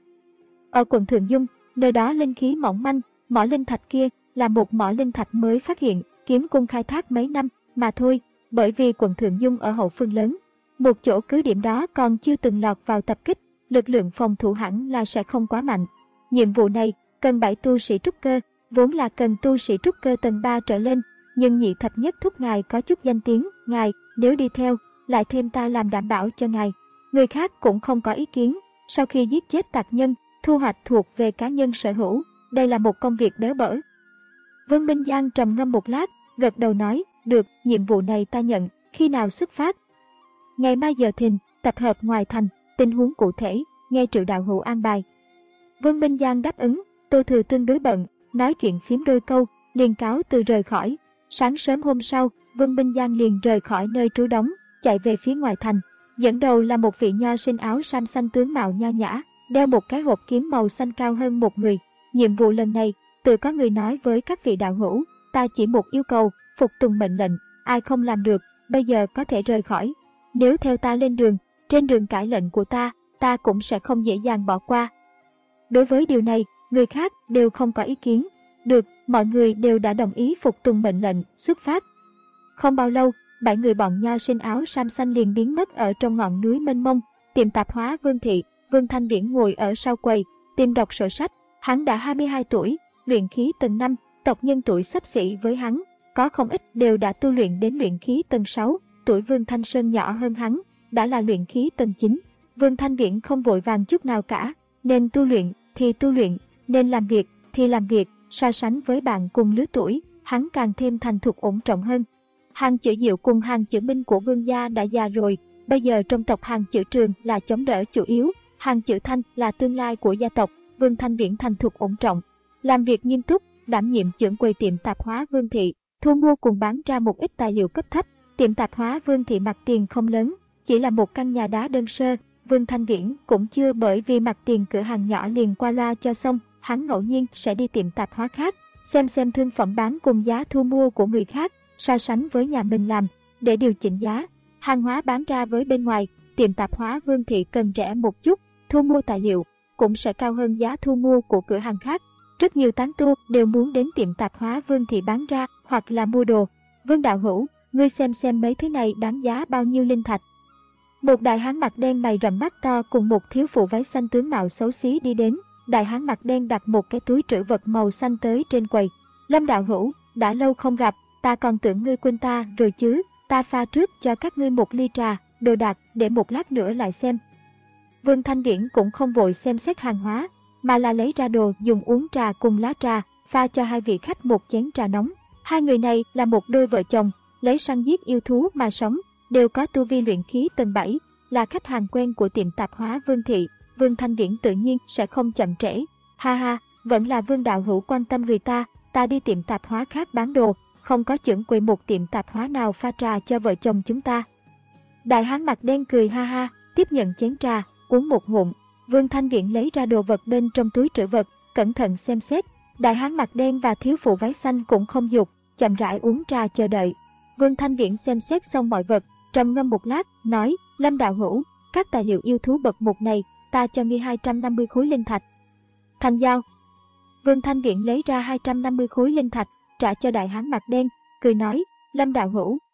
Ở quận Thượng Dung, nơi đó linh khí mỏng manh, mỏ linh thạch kia là một mỏ linh thạch mới phát hiện, Kiếm Cung khai thác mấy năm mà thôi, bởi vì quận Thượng Dung ở hậu phương lớn. Một chỗ cứ điểm đó còn chưa từng lọt vào tập kích, lực lượng phòng thủ hẳn là sẽ không quá mạnh. Nhiệm vụ này cần bảy tu sĩ trúc cơ, vốn là cần tu sĩ trúc cơ tầng ba trở lên, nhưng nhị thập nhất thúc ngài có chút danh tiếng, ngài nếu đi theo, lại thêm ta làm đảm bảo cho ngài. Người khác cũng không có ý kiến, sau khi giết chết tặc nhân, thu hoạch thuộc về cá nhân sở hữu, đây là một công việc béo bở. Vương Minh Giang trầm ngâm một lát, gật đầu nói, được, nhiệm vụ này ta nhận, khi nào xuất phát? Ngày mai giờ thìn, tập hợp ngoài thành, tình huống cụ thể, nghe Triệu đạo hữu an bài. Vương Minh Giang đáp ứng, Tô Thừa tương đối bận, nói chuyện phím đôi câu, liền cáo từ rời khỏi. Sáng sớm hôm sau, Vương Minh Giang liền rời khỏi nơi trú đóng, chạy về phía ngoài thành. Dẫn đầu là một vị nho sinh áo sam xanh tướng mạo nho nhã, đeo một cái hộp kiếm màu xanh cao hơn một người. Nhiệm vụ lần này, tự có người nói với các vị đạo hữu, ta chỉ một yêu cầu, phục tùng mệnh lệnh, ai không làm được, bây giờ có thể rời khỏi. Nếu theo ta lên đường, trên đường cãi lệnh của ta, ta cũng sẽ không dễ dàng bỏ qua. Đối với điều này, người khác đều không có ý kiến. Được, mọi người đều đã đồng ý phục tùng mệnh lệnh, xuất phát. Không bao lâu, bảy người bọn nho sinh áo sam xanh liền biến mất ở trong ngọn núi mênh mông. Tiệm tạp hóa Vương Thị, Vương Thanh Viễn ngồi ở sau quầy, tìm đọc sổ sách. Hắn đã hai mươi hai tuổi, luyện khí tầng năm, tộc nhân tuổi xấp xỉ với hắn, có không ít đều đã tu luyện đến luyện khí tầng sáu. Tuổi Vương Thanh Sơn nhỏ hơn hắn, đã là luyện khí tầng chín. Vương Thanh Viễn không vội vàng chút nào cả, nên tu luyện thì tu luyện, nên làm việc thì làm việc. So sánh với bạn cùng lứa tuổi, hắn càng thêm thành thục ổn trọng hơn. Hàng Chữ Diệu cùng Hàng Chữ Minh của Vương gia đã già rồi, bây giờ trong tộc Hàng Chữ Trường là chống đỡ chủ yếu, Hàng Chữ Thanh là tương lai của gia tộc. Vương Thanh Viễn thành thục ổn trọng, làm việc nghiêm túc, đảm nhiệm trưởng quầy tiệm tạp hóa Vương Thị, thu mua cùng bán ra một ít tài liệu cấp thấp. Tiệm tạp hóa Vương Thị mặt tiền không lớn, chỉ là một căn nhà đá đơn sơ. Vương Thanh Viễn cũng chưa bởi vì mặt tiền cửa hàng nhỏ liền qua loa cho xong. Hắn ngẫu nhiên sẽ đi tiệm tạp hóa khác, xem xem thương phẩm bán cùng giá thu mua của người khác, so sánh với nhà mình làm, để điều chỉnh giá. Hàng hóa bán ra với bên ngoài, tiệm tạp hóa Vương Thị cần rẻ một chút, thu mua tài liệu cũng sẽ cao hơn giá thu mua của cửa hàng khác. Rất nhiều tán tu đều muốn đến tiệm tạp hóa Vương Thị bán ra hoặc là mua đồ. Vương đạo hữu, ngươi xem xem mấy thứ này đáng giá bao nhiêu linh thạch. Một đại hán mặt đen mày rậm mắt to cùng một thiếu phụ váy xanh tướng mạo xấu xí đi đến. Đại hán mặt đen đặt một cái túi trữ vật màu xanh tới trên quầy. Lâm đạo hữu, đã lâu không gặp, ta còn tưởng ngươi quên ta rồi chứ, ta pha trước cho các ngươi một ly trà, đồ đạc, để một lát nữa lại xem. Vương Thanh Viễn cũng không vội xem xét hàng hóa, mà là lấy ra đồ dùng uống trà cùng lá trà, pha cho hai vị khách một chén trà nóng. Hai người này là một đôi vợ chồng, lấy săn giết yêu thú mà sống, đều có tu vi luyện khí tầng bảy, là khách hàng quen của tiệm tạp hóa Vương Thị. Vương Thanh Viễn tự nhiên sẽ không chậm trễ. Ha ha, vẫn là Vương đạo hữu quan tâm người ta, ta đi tiệm tạp hóa khác bán đồ, không có trưởng quầy một tiệm tạp hóa nào pha trà cho vợ chồng chúng ta. Đại hán mặt đen cười ha ha, tiếp nhận chén trà, uống một ngụm. Vương Thanh Viễn lấy ra đồ vật bên trong túi trữ vật, cẩn thận xem xét. Đại hán mặt đen và thiếu phụ váy xanh cũng không dục, chậm rãi uống trà chờ đợi. Vương Thanh Viễn xem xét xong mọi vật, trầm ngâm một lát, nói, Lâm đạo hữu, các tài liệu yêu thú bậc một này, ta cho ngươi hai trăm năm mươi khối linh thạch. Thành giao. Vương Thanh Viễn lấy ra hai trăm năm mươi khối linh thạch, trả cho đại hán mặt đen, cười nói, Lâm đạo hữu,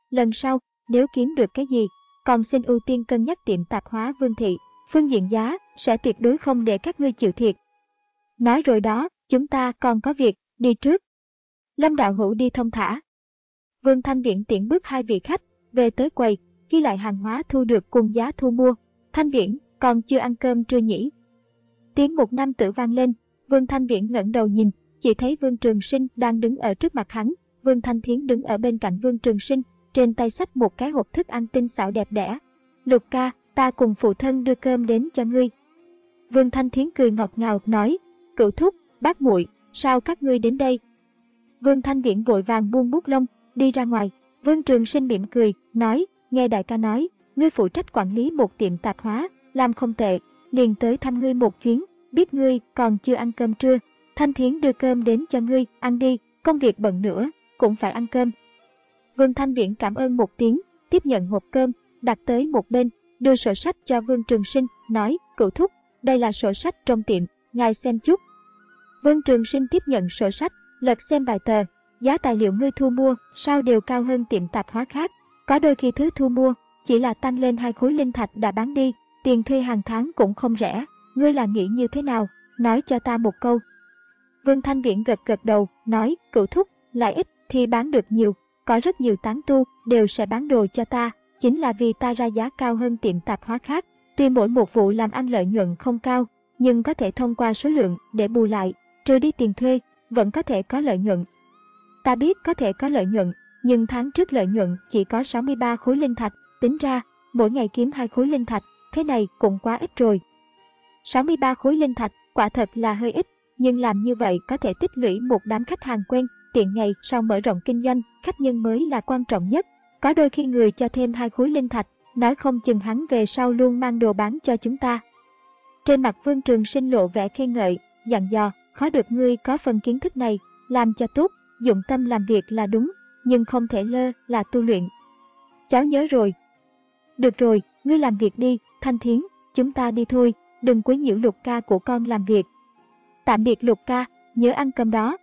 lần sau, nếu kiếm được cái gì, còn xin ưu tiên cân nhắc tiệm tạp hóa Vương Thị. Phương diện giá, sẽ tuyệt đối không để các ngươi chịu thiệt. Nói rồi đó, chúng ta còn có việc, đi trước. Lâm đạo hữu đi thông thả. Vương Thanh Viễn tiễn bước hai vị khách, về tới quầy, ghi lại hàng hóa thu được cùng giá thu mua. Thanh Viễn, còn chưa ăn cơm trưa nhỉ? Tiếng một nam tử vang lên, Vương Thanh Viễn ngẩng đầu nhìn, chỉ thấy Vương Trường Sinh đang đứng ở trước mặt hắn. Vương Thanh Thiến đứng ở bên cạnh Vương Trường Sinh, trên tay xách một cái hộp thức ăn tinh xảo đẹp đẽ. Lục ca, ta cùng phụ thân đưa cơm đến cho ngươi. Vương Thanh Thiến cười ngọt ngào nói, Cửu thúc, bác muội, sao các ngươi đến đây? Vương Thanh Viễn vội vàng buông bút lông, đi ra ngoài. Vương Trường Sinh mỉm cười, nói, nghe đại ca nói, ngươi phụ trách quản lý một tiệm tạp hóa, làm không tệ, liền tới thăm ngươi một chuyến, biết ngươi còn chưa ăn cơm trưa. Thanh Thiến đưa cơm đến cho ngươi, ăn đi, công việc bận nữa, cũng phải ăn cơm. Vương Thanh Viễn cảm ơn một tiếng, tiếp nhận hộp cơm, đặt tới một bên, đưa sổ sách cho Vương Trường Sinh, nói, Cửu thúc, đây là sổ sách trong tiệm, ngài xem chút. Vương Trường Sinh tiếp nhận sổ sách, lật xem vài tờ, giá tài liệu ngươi thu mua, sao đều cao hơn tiệm tạp hóa khác. Có đôi khi thứ thu mua, chỉ là tăng lên hai khối linh thạch đã bán đi, tiền thuê hàng tháng cũng không rẻ, ngươi là nghĩ như thế nào, nói cho ta một câu. Vương Thanh Viễn gật gật đầu, nói, Cửu thúc, lại ít thì bán được nhiều, có rất nhiều tán tu đều sẽ bán đồ cho ta, chính là vì ta ra giá cao hơn tiệm tạp hóa khác. Tuy mỗi một vụ làm ăn lợi nhuận không cao, nhưng có thể thông qua số lượng để bù lại, trừ đi tiền thuê, vẫn có thể có lợi nhuận. Ta biết có thể có lợi nhuận, nhưng tháng trước lợi nhuận chỉ có sáu mươi ba khối linh thạch, tính ra, mỗi ngày kiếm hai khối linh thạch, thế này cũng quá ít rồi. sáu mươi ba khối linh thạch, quả thật là hơi ít, nhưng làm như vậy có thể tích lũy một đám khách hàng quen, tiện ngày sau mở rộng kinh doanh, khách nhân mới là quan trọng nhất. Có đôi khi người cho thêm hai khối linh thạch, nói không chừng hắn về sau luôn mang đồ bán cho chúng ta. Trên mặt Vương Trường Sinh lộ vẻ khen ngợi, dặn dò, khó được ngươi có phần kiến thức này, làm cho tốt, dụng tâm làm việc là đúng, nhưng không thể lơ là tu luyện. Cháu nhớ rồi. Được rồi, ngươi làm việc đi, Thanh Thiến, chúng ta đi thôi, đừng quấy nhiễu Lục ca của con làm việc. Tạm biệt Lục ca, nhớ ăn cơm đó.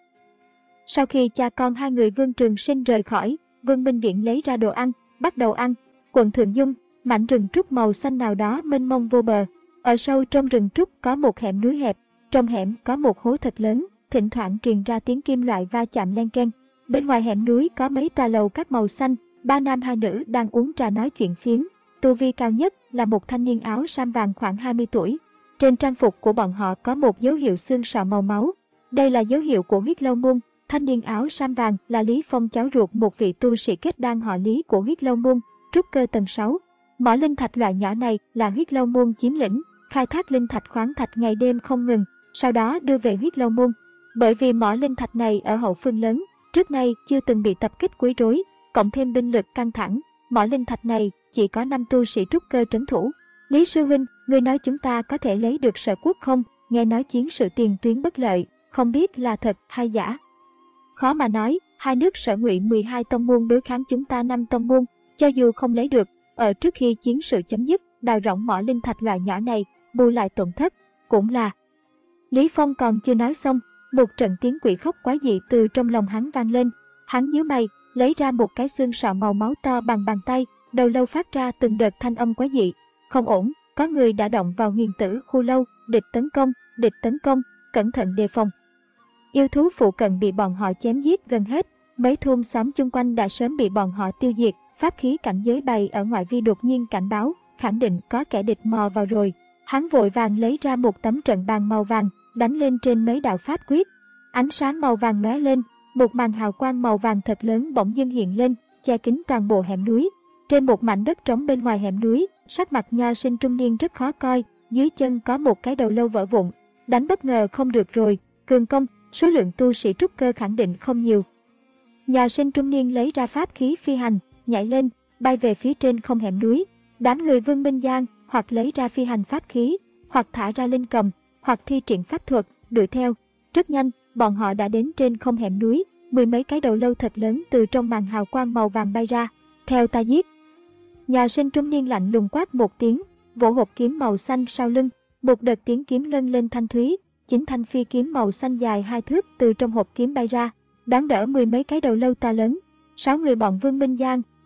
Sau khi cha con hai người Vương Trường Sinh rời khỏi, Vương Minh Viễn lấy ra đồ ăn, bắt đầu ăn. Quận Thượng Dung, mảnh rừng trúc màu xanh nào đó mênh mông vô bờ. Ở sâu trong rừng trúc có một hẻm núi hẹp, trong hẻm có một hố thật lớn, thỉnh thoảng truyền ra tiếng kim loại va chạm len keng. Bên ngoài hẻm núi có mấy tòa lầu các màu xanh, ba nam hai nữ đang uống trà nói chuyện phiếm. Tu vi cao nhất là một thanh niên áo sam vàng khoảng hai mươi tuổi. Trên trang phục của bọn họ có một dấu hiệu xương sọ màu máu. Đây là dấu hiệu của Huyết Lâu Môn. Thanh niên áo sam vàng là Lý Phong, cháu ruột một vị tu sĩ kết đan họ Lý của Huyết Lâu Môn, trúc cơ tầng sáu. Mỏ linh thạch loại nhỏ này là Huyết Lâu Môn chiếm lĩnh, khai thác linh thạch khoáng thạch ngày đêm không ngừng, sau đó đưa về Huyết Lâu Môn. Bởi vì mỏ linh thạch này ở hậu phương lớn, trước nay chưa từng bị tập kích quấy rối, cộng thêm binh lực căng thẳng, mỏ linh thạch này chỉ có năm tu sĩ trúc cơ trấn thủ. Lý sư huynh, người nói chúng ta có thể lấy được Sở Quốc không? Nghe nói chiến sự tiền tuyến bất lợi, không biết là thật hay giả. Khó mà nói, hai nước Sở Ngụy mười hai tông môn đối kháng chúng ta năm tông môn, cho dù không lấy được, ở trước khi chiến sự chấm dứt, đào rỗng mỏ linh thạch loại nhỏ này, bù lại tổn thất, cũng là. Lý Phong còn chưa nói xong, một trận tiếng quỷ khóc quái dị từ trong lòng hắn vang lên. Hắn nhíu mày, lấy ra một cái xương sọ màu máu to bằng bàn tay, đầu lâu phát ra từng đợt thanh âm quái dị. Không ổn, có người đã động vào huyền tử khu lâu, địch tấn công, địch tấn công, cẩn thận đề phòng. Yêu thú phụ cận bị bọn họ chém giết gần hết, mấy thôn xóm chung quanh đã sớm bị bọn họ tiêu diệt, pháp khí cảnh giới bày ở ngoại vi đột nhiên cảnh báo, khẳng định có kẻ địch mò vào rồi. Hắn vội vàng lấy ra một tấm trận bàn màu vàng, đánh lên trên mấy đạo pháp quyết. Ánh sáng màu vàng lóe lên, một màn hào quang màu vàng thật lớn bỗng dưng hiện lên, che kín toàn bộ hẻm núi. Trên một mảnh đất trống bên ngoài hẻm núi, sắc mặt nho sinh trung niên rất khó coi, dưới chân có một cái đầu lâu vỡ vụn. Đánh bất ngờ không được rồi, cường công, số lượng tu sĩ trúc cơ khẳng định không nhiều. Nho sinh trung niên lấy ra pháp khí phi hành, nhảy lên, bay về phía trên không hẻm núi. Đám người Vương Minh Giang hoặc lấy ra phi hành pháp khí, hoặc thả ra linh cầm, hoặc thi triển pháp thuật, đuổi theo. Rất nhanh, bọn họ đã đến trên không hẻm núi, mười mấy cái đầu lâu thật lớn từ trong màn hào quang màu vàng bay ra. Theo ta giết. Nhà sinh trung niên lạnh lùng quát một tiếng, vỗ hộp kiếm màu xanh sau lưng, một đợt tiếng kiếm ngân lên thanh thúy, chính thanh phi kiếm màu xanh dài hai thước từ trong hộp kiếm bay ra, đón đỡ mười mấy cái đầu lâu to lớn. Sáu người bọn Vương Minh Giang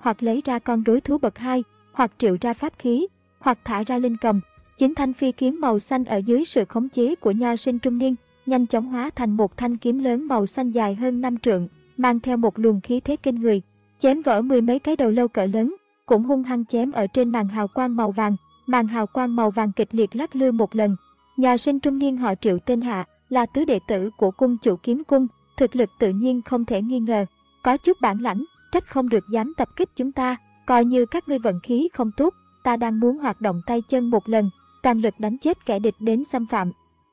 hoặc lấy ra con rối thú bậc hai, hoặc triệu ra pháp khí, hoặc thả ra linh cầm. Chín thanh phi kiếm màu xanh ở dưới sự khống chế của nho sinh trung niên, nhanh chóng hóa thành một thanh kiếm lớn màu xanh dài hơn năm trượng, mang theo một luồng khí thế kinh người, chém vỡ mười mấy cái đầu lâu cỡ lớn, cũng hung hăng chém ở trên màn hào quang màu vàng. Màn hào quang màu vàng kịch liệt lắc lư một lần. Nho sinh trung niên họ Triệu tên Hạ, là tứ đệ tử của cung chủ kiếm cung, thực lực tự nhiên không thể nghi ngờ, có chút bản lãnh, trách không được dám tập kích chúng ta, coi như các ngươi vận khí không tốt, ta đang muốn hoạt động tay chân một lần, toàn lực đánh chết kẻ địch đến xâm phạm.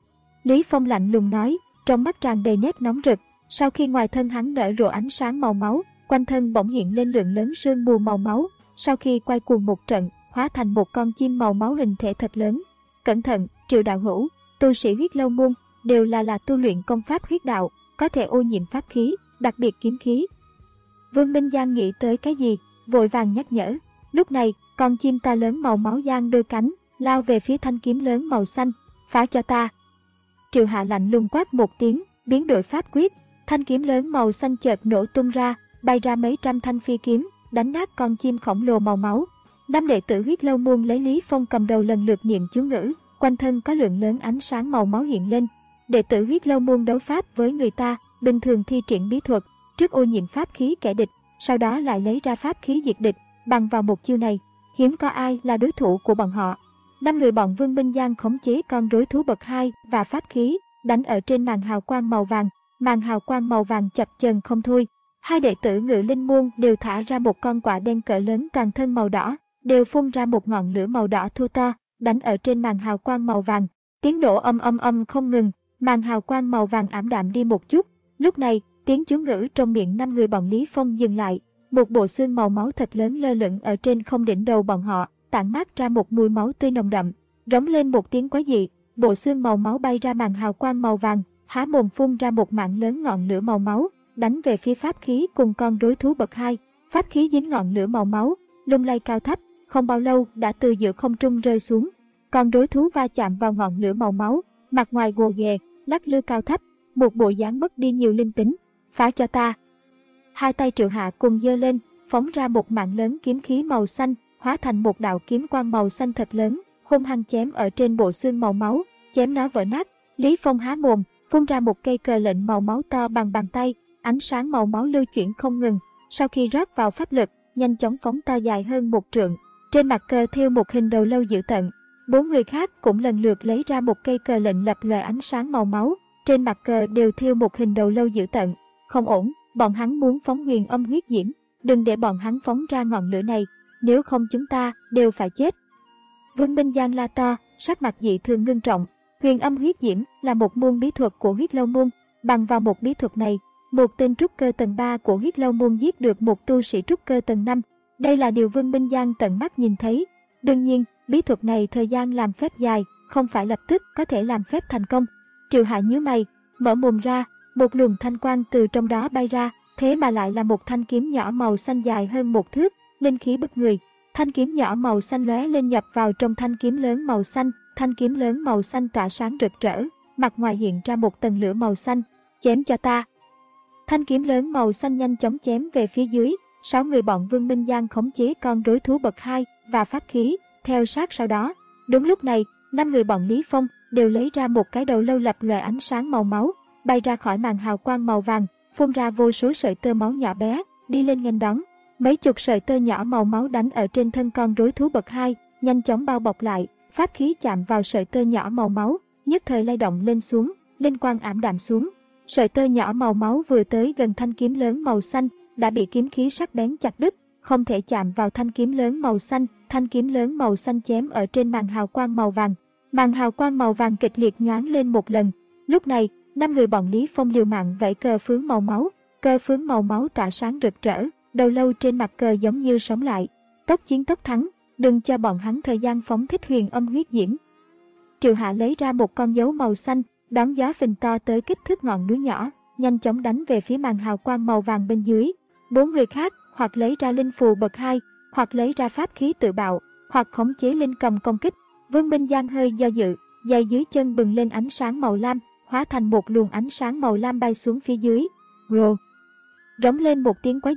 Lý Phong lạnh lùng nói, trong mắt tràn đầy nét nóng rực, sau khi ngoài thân hắn nở rộ ánh sáng màu máu, quanh thân bỗng hiện lên lượng lớn sương mù màu máu, sau khi quay cuồng một trận, hóa thành một con chim màu máu hình thể thật lớn. Cẩn thận, Triệu đạo hữu, tu sĩ huyết lâu môn đều là là tu luyện công pháp huyết đạo, có thể ô nhiễm pháp khí, đặc biệt kiếm khí. Vương Minh Giang nghĩ tới cái gì, vội vàng nhắc nhở. Lúc này, con chim to lớn màu máu giang đôi cánh, lao về phía thanh kiếm lớn màu xanh, phá cho ta. Triệu Hạ lạnh lùng quát một tiếng, biến đổi pháp quyết, thanh kiếm lớn màu xanh chợt nổ tung ra, bay ra mấy trăm thanh phi kiếm, đánh nát con chim khổng lồ màu máu. Năm đệ tử huyết lâu môn lấy Lý Phong cầm đầu lần lượt niệm chú ngữ, quanh thân có lượng lớn ánh sáng màu máu hiện lên. Đệ tử huyết lâu môn đấu pháp với người ta, bình thường thi triển bí thuật, trước ô nhiễm pháp khí kẻ địch, sau đó lại lấy ra pháp khí diệt địch, bằng vào một chiêu này, hiếm có ai là đối thủ của bọn họ. Năm người bọn Vương Minh Giang khống chế con rối thú bậc hai và pháp khí, đánh ở trên màn hào quang màu vàng, màn hào quang màu vàng chập chờn không thôi. Hai đệ tử Ngự Linh môn đều thả ra một con quả đen cỡ lớn toàn thân màu đỏ, đều phun ra một ngọn lửa màu đỏ thô to, đánh ở trên màn hào quang màu vàng. Tiếng nổ âm âm âm không ngừng, màn hào quang màu vàng ảm đạm đi một chút. Lúc này, tiếng chú ngữ trong miệng năm người bọn Lý Phong dừng lại, một bộ xương màu máu thật lớn lơ lửng ở trên không đỉnh đầu bọn họ, tản mát ra một mùi máu tươi nồng đậm. Rống lên một tiếng quái dị, bộ xương màu máu bay ra màn hào quang màu vàng, há mồm phun ra một mảng lớn ngọn lửa màu máu, đánh về phía pháp khí cùng con rối thú bậc hai. Pháp khí dính ngọn lửa màu máu, lung lay cao thấp, không bao lâu đã từ giữa không trung rơi xuống. Con rối thú va chạm vào ngọn lửa màu máu, mặt ngoài gồ ghề, lắc lư cao thấp, một bộ dáng mất đi nhiều linh tính. Phá cho ta! Hai tay Triệu Hạ cùng giơ lên, phóng ra một mạng lớn kiếm khí màu xanh, hóa thành một đạo kiếm quang màu xanh thật lớn, hung hăng chém ở trên bộ xương màu máu, chém nó vỡ nát. Lý Phong há mồm, phun ra một cây cờ lệnh màu máu to bằng bàn tay, ánh sáng màu máu lưu chuyển không ngừng. Sau khi rót vào pháp lực, nhanh chóng phóng to dài hơn một trượng. Trên mặt cờ thêu một hình đầu lâu dữ tợn. Bốn người khác cũng lần lượt lấy ra một cây cờ lệnh lập lòe ánh sáng màu máu, trên mặt cờ đều thêu một hình đầu lâu dữ tợn. Không ổn, bọn hắn muốn phóng huyền âm huyết diễm, đừng để bọn hắn phóng ra ngọn lửa này, nếu không chúng ta đều phải chết. Vương Minh Giang la to, sắc mặt dị thường ngưng trọng. Huyền âm huyết diễm là một môn bí thuật của huyết lâu môn, bằng vào một bí thuật này, một tên trúc cơ tầng ba của huyết lâu môn giết được một tu sĩ trúc cơ tầng năm. Đây là điều Vương Minh Giang tận mắt nhìn thấy. Đương nhiên, bí thuật này thời gian làm phép dài, không phải lập tức có thể làm phép thành công. Triệu Hạ nhíu mày, mở mồm ra, một luồng thanh quang từ trong đó bay ra, thế mà lại là một thanh kiếm nhỏ màu xanh dài hơn một thước, linh khí bức người. Thanh kiếm nhỏ màu xanh lóe lên nhập vào trong thanh kiếm lớn màu xanh, thanh kiếm lớn màu xanh tỏa sáng rực rỡ, mặt ngoài hiện ra một tầng lửa màu xanh. Chém cho ta! Thanh kiếm lớn màu xanh nhanh chóng chém về phía dưới. Sáu người bọn Vương Minh Giang khống chế con rối thú bậc hai và pháp khí, theo sát sau đó. Đúng lúc này, năm người bọn Lý Phong đều lấy ra một cái đầu lâu lập lòe ánh sáng màu máu, bay ra khỏi màn hào quang màu vàng, phun ra vô số sợi tơ máu nhỏ bé, đi lên nghênh đón. Mấy chục sợi tơ nhỏ màu máu đánh ở trên thân con rối thú bậc hai, nhanh chóng bao bọc lại, pháp khí chạm vào sợi tơ nhỏ màu máu, nhất thời lay động lên xuống, linh quang ảm đạm xuống. Sợi tơ nhỏ màu máu vừa tới gần thanh kiếm lớn màu xanh, đã bị kiếm khí sắc bén chặt đứt, không thể chạm vào thanh kiếm lớn màu xanh. Thanh kiếm lớn màu xanh chém ở trên màn hào quang màu vàng, màn hào quang màu vàng kịch liệt nhoáng lên một lần. Lúc này, năm người bọn Lý Phong liều mạng vẫy cờ phướng màu máu, cờ phướng màu máu tỏa sáng rực rỡ, đầu lâu trên mặt cờ giống như sống lại. Tốc chiến tốc thắng, đừng cho bọn hắn thời gian phóng thích huyền âm huyết diễm. Triệu Hạ lấy ra một con dấu màu xanh, đón gió phình to tới kích thước ngọn núi nhỏ, nhanh chóng đánh về phía màn hào quang màu vàng bên dưới. Bốn người khác hoặc lấy ra linh phù bậc hai, hoặc lấy ra pháp khí tự bạo, hoặc khống chế linh cầm công kích. Vương Minh Giang hơi do dự, giày dưới chân bừng lên ánh sáng màu lam, hóa thành một luồng ánh sáng màu lam bay xuống phía dưới. Rồ! Rống lên một tiếng quái dị,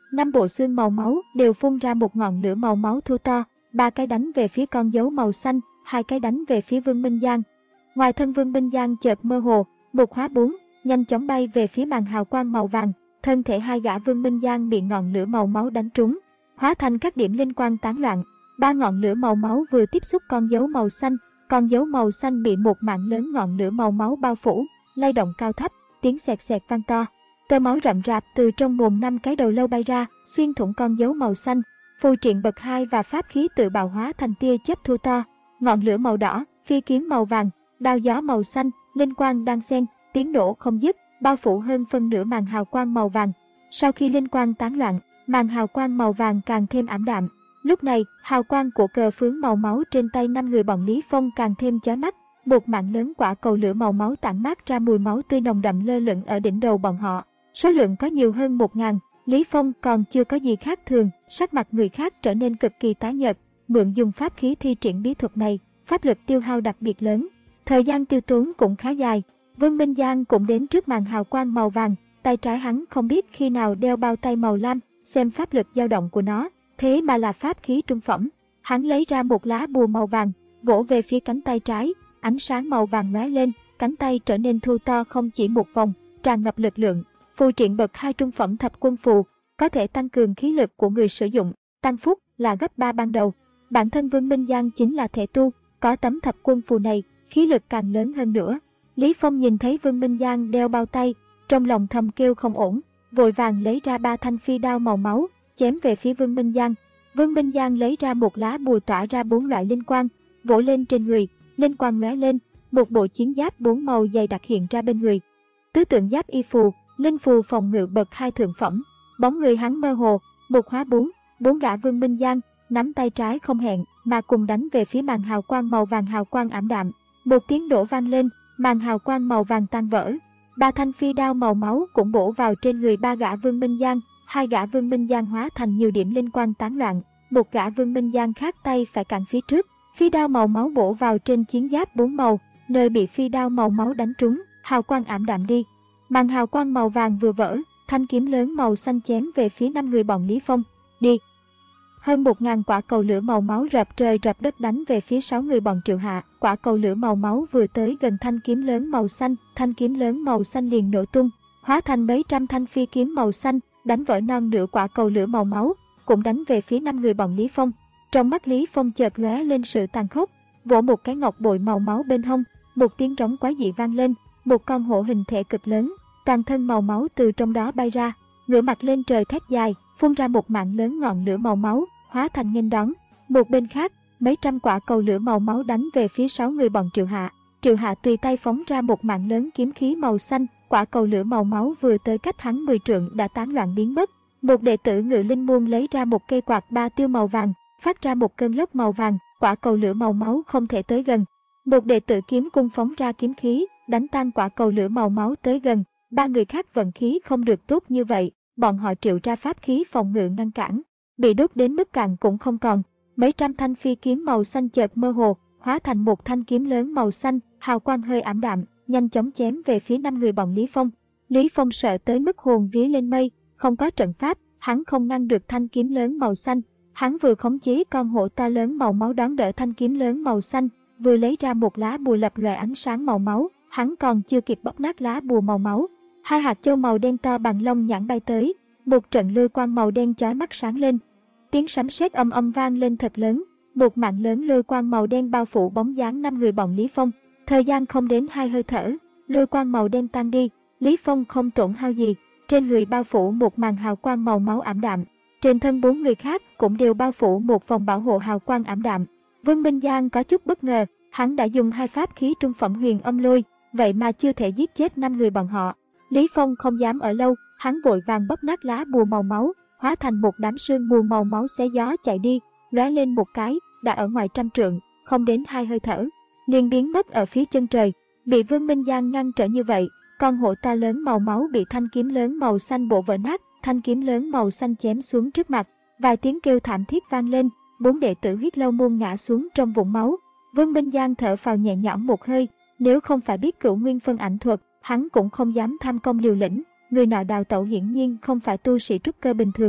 năm bộ xương màu máu đều phun ra một ngọn lửa màu máu thô to, ba cái đánh về phía con dấu màu xanh, hai cái đánh về phía Vương Minh Giang. Ngoài thân Vương Minh Giang chợt mơ hồ, một hóa bốn, nhanh chóng bay về phía màn hào quang màu vàng, thân thể hai gã Vương Minh Giang bị ngọn lửa màu máu đánh trúng, hóa thành các điểm linh quang tán loạn. Ba ngọn lửa màu máu vừa tiếp xúc con dấu màu xanh, con dấu màu xanh bị một mảng lớn ngọn lửa màu máu bao phủ, lay động cao thấp, tiếng xẹt xẹt vang to. Tơ máu rậm rạp từ trong mồm năm cái đầu lâu bay ra, xuyên thủng con dấu màu xanh. Phù triện bậc hai và pháp khí tự bạo hóa thành tia chớp thô to, ngọn lửa màu đỏ, phi kiếm màu vàng, đao gió màu xanh, linh quang đan xen, tiếng nổ không dứt, bao phủ hơn phân nửa màn hào quang màu vàng. Sau khi linh quang tán loạn, màn hào quang màu vàng càng thêm ảm đạm. Lúc này, hào quang của cờ phướng màu máu trên tay năm người bọn Lý Phong càng thêm chói mắt. Một mảng lớn quả cầu lửa màu máu tản mát ra mùi máu tươi nồng đậm lơ lửng ở đỉnh đầu bọn họ. Số lượng có nhiều hơn một ngàn. Lý Phong còn chưa có gì khác thường, sắc mặt người khác trở nên cực kỳ tái nhợt. Mượn dùng pháp khí thi triển bí thuật này, pháp lực tiêu hao đặc biệt lớn. Thời gian tiêu tốn cũng khá dài. Vương Minh Giang cũng đến trước màn hào quang màu vàng, tay trái hắn không biết khi nào đeo bao tay màu lam, xem pháp lực dao động của nó, thế mà là pháp khí trung phẩm. Hắn lấy ra một lá bùa màu vàng, vỗ về phía cánh tay trái, ánh sáng màu vàng lóe lên, cánh tay trở nên thu to không chỉ một vòng, tràn ngập lực lượng. Phù triện bậc hai trung phẩm thập quân phù, có thể tăng cường khí lực của người sử dụng, tăng phúc là gấp ba ban đầu. Bản thân Vương Minh Giang chính là thể tu, có tấm thập quân phù này, khí lực càng lớn hơn nữa. Lý Phong nhìn thấy Vương Minh Giang đeo bao tay, trong lòng thầm kêu không ổn, vội vàng lấy ra ba thanh phi đao màu máu, chém về phía Vương Minh Giang. Vương Minh Giang lấy ra một lá bùa tỏa ra bốn loại linh quang, vỗ lên trên người, linh quang lóe lên, một bộ chiến giáp bốn màu dày đặc hiện ra bên người. Tứ tượng giáp y phù, linh phù phòng ngự bậc hai thượng phẩm. Bóng người hắn mơ hồ, một hóa bốn, bốn gã Vương Minh Giang, nắm tay trái không hẹn mà cùng đánh về phía màn hào quang màu vàng hào quang ảm đạm. Một tiếng nổ vang lên, màn hào quang màu vàng tan vỡ. Ba thanh phi đao màu máu cũng bổ vào trên người ba gã Vương Minh Giang, hai gã Vương Minh Giang hóa thành nhiều điểm linh quang tán loạn, một gã Vương Minh Giang khác tay phải cản phía trước, phi đao màu máu bổ vào trên chiến giáp bốn màu, nơi bị phi đao màu máu đánh trúng, hào quang ảm đạm đi. Màn hào quang màu vàng vừa vỡ, thanh kiếm lớn màu xanh chém về phía năm người bọn Lý Phong. Đi! Hơn một ngàn quả cầu lửa màu máu rập trời rập đất đánh về phía sáu người bọn Triệu Hạ. Quả cầu lửa màu máu vừa tới gần thanh kiếm lớn màu xanh, thanh kiếm lớn màu xanh liền nổ tung, hóa thành mấy trăm thanh phi kiếm màu xanh, đánh vỡ non nửa quả cầu lửa màu máu, cũng đánh về phía năm người bọn Lý Phong. Trong mắt Lý Phong chợt lóe lên sự tàn khốc, vỗ một cái ngọc bội màu máu bên hông, một tiếng trống quái dị vang lên, một con hổ hình thể cực lớn, toàn thân màu máu từ trong đó bay ra, ngửa mặt lên trời thét dài, phun ra một mạng lớn ngọn lửa màu máu, hóa thành nghênh đón. Một bên khác, mấy trăm quả cầu lửa màu máu đánh về phía sáu người bọn Triệu Hạ. Triệu Hạ tùy tay phóng ra một mạng lớn kiếm khí màu xanh, quả cầu lửa màu máu vừa tới cách hắn mười trượng đã tán loạn biến mất. Một đệ tử Ngự Linh môn lấy ra một cây quạt ba tiêu màu vàng, phát ra một cơn lốc màu vàng, quả cầu lửa màu máu không thể tới gần. Một đệ tử Kiếm cung phóng ra kiếm khí, đánh tan quả cầu lửa màu máu tới gần. Ba người khác vận khí không được tốt như vậy, bọn họ triệu ra pháp khí phòng ngự ngăn cản, bị đốt đến mức cạn cũng không còn. Mấy trăm thanh phi kiếm màu xanh chợt mơ hồ, hóa thành một thanh kiếm lớn màu xanh, hào quang hơi ảm đạm, nhanh chóng chém về phía năm người bọn Lý Phong. Lý Phong sợ tới mức hồn vía lên mây, không có trận pháp, hắn không ngăn được thanh kiếm lớn màu xanh. Hắn vừa khống chế con hổ to lớn màu máu đón đỡ thanh kiếm lớn màu xanh, vừa lấy ra một lá bùa lập lòe ánh sáng màu máu, hắn còn chưa kịp bóp nát lá bùa màu máu, hai hạt châu màu đen to bằng lông nhãn bay tới, một trận lôi quang màu đen chói mắt sáng lên. Tiếng sấm sét âm âm vang lên thật lớn, một mạng lớn lôi quang màu đen bao phủ bóng dáng năm người bọn Lý Phong. Thời gian không đến hai hơi thở, lôi quang màu đen tan đi, Lý Phong không tổn hao gì, trên người bao phủ một màn hào quang màu máu ảm đạm. Trên thân bốn người khác cũng đều bao phủ một vòng bảo hộ hào quang ảm đạm. Vương Minh Giang có chút bất ngờ, hắn đã dùng hai pháp khí trung phẩm huyền âm lôi, vậy mà chưa thể giết chết năm người bọn họ. Lý Phong không dám ở lâu, hắn vội vàng bóp nát lá bùa màu máu, hóa thành một đám sương mù màu máu xé gió chạy đi, lóe lên một cái, đã ở ngoài trăm trượng, không đến hai hơi thở, liền biến mất ở phía chân trời. Bị Vương Minh Giang ngăn trở như vậy, con hổ to lớn màu máu bị thanh kiếm lớn màu xanh bổ vỡ nát, thanh kiếm lớn màu xanh chém xuống trước mặt, vài tiếng kêu thảm thiết vang lên, bốn đệ tử Huyết Lâu môn ngã xuống trong vũng máu. Vương Minh Giang thở phào nhẹ nhõm một hơi, nếu không phải biết Cửu Nguyên phân ảnh thuật, hắn cũng không dám tham công liều lĩnh. Người nọ đào tẩu hiển nhiên không phải tu sĩ trúc cơ bình thường.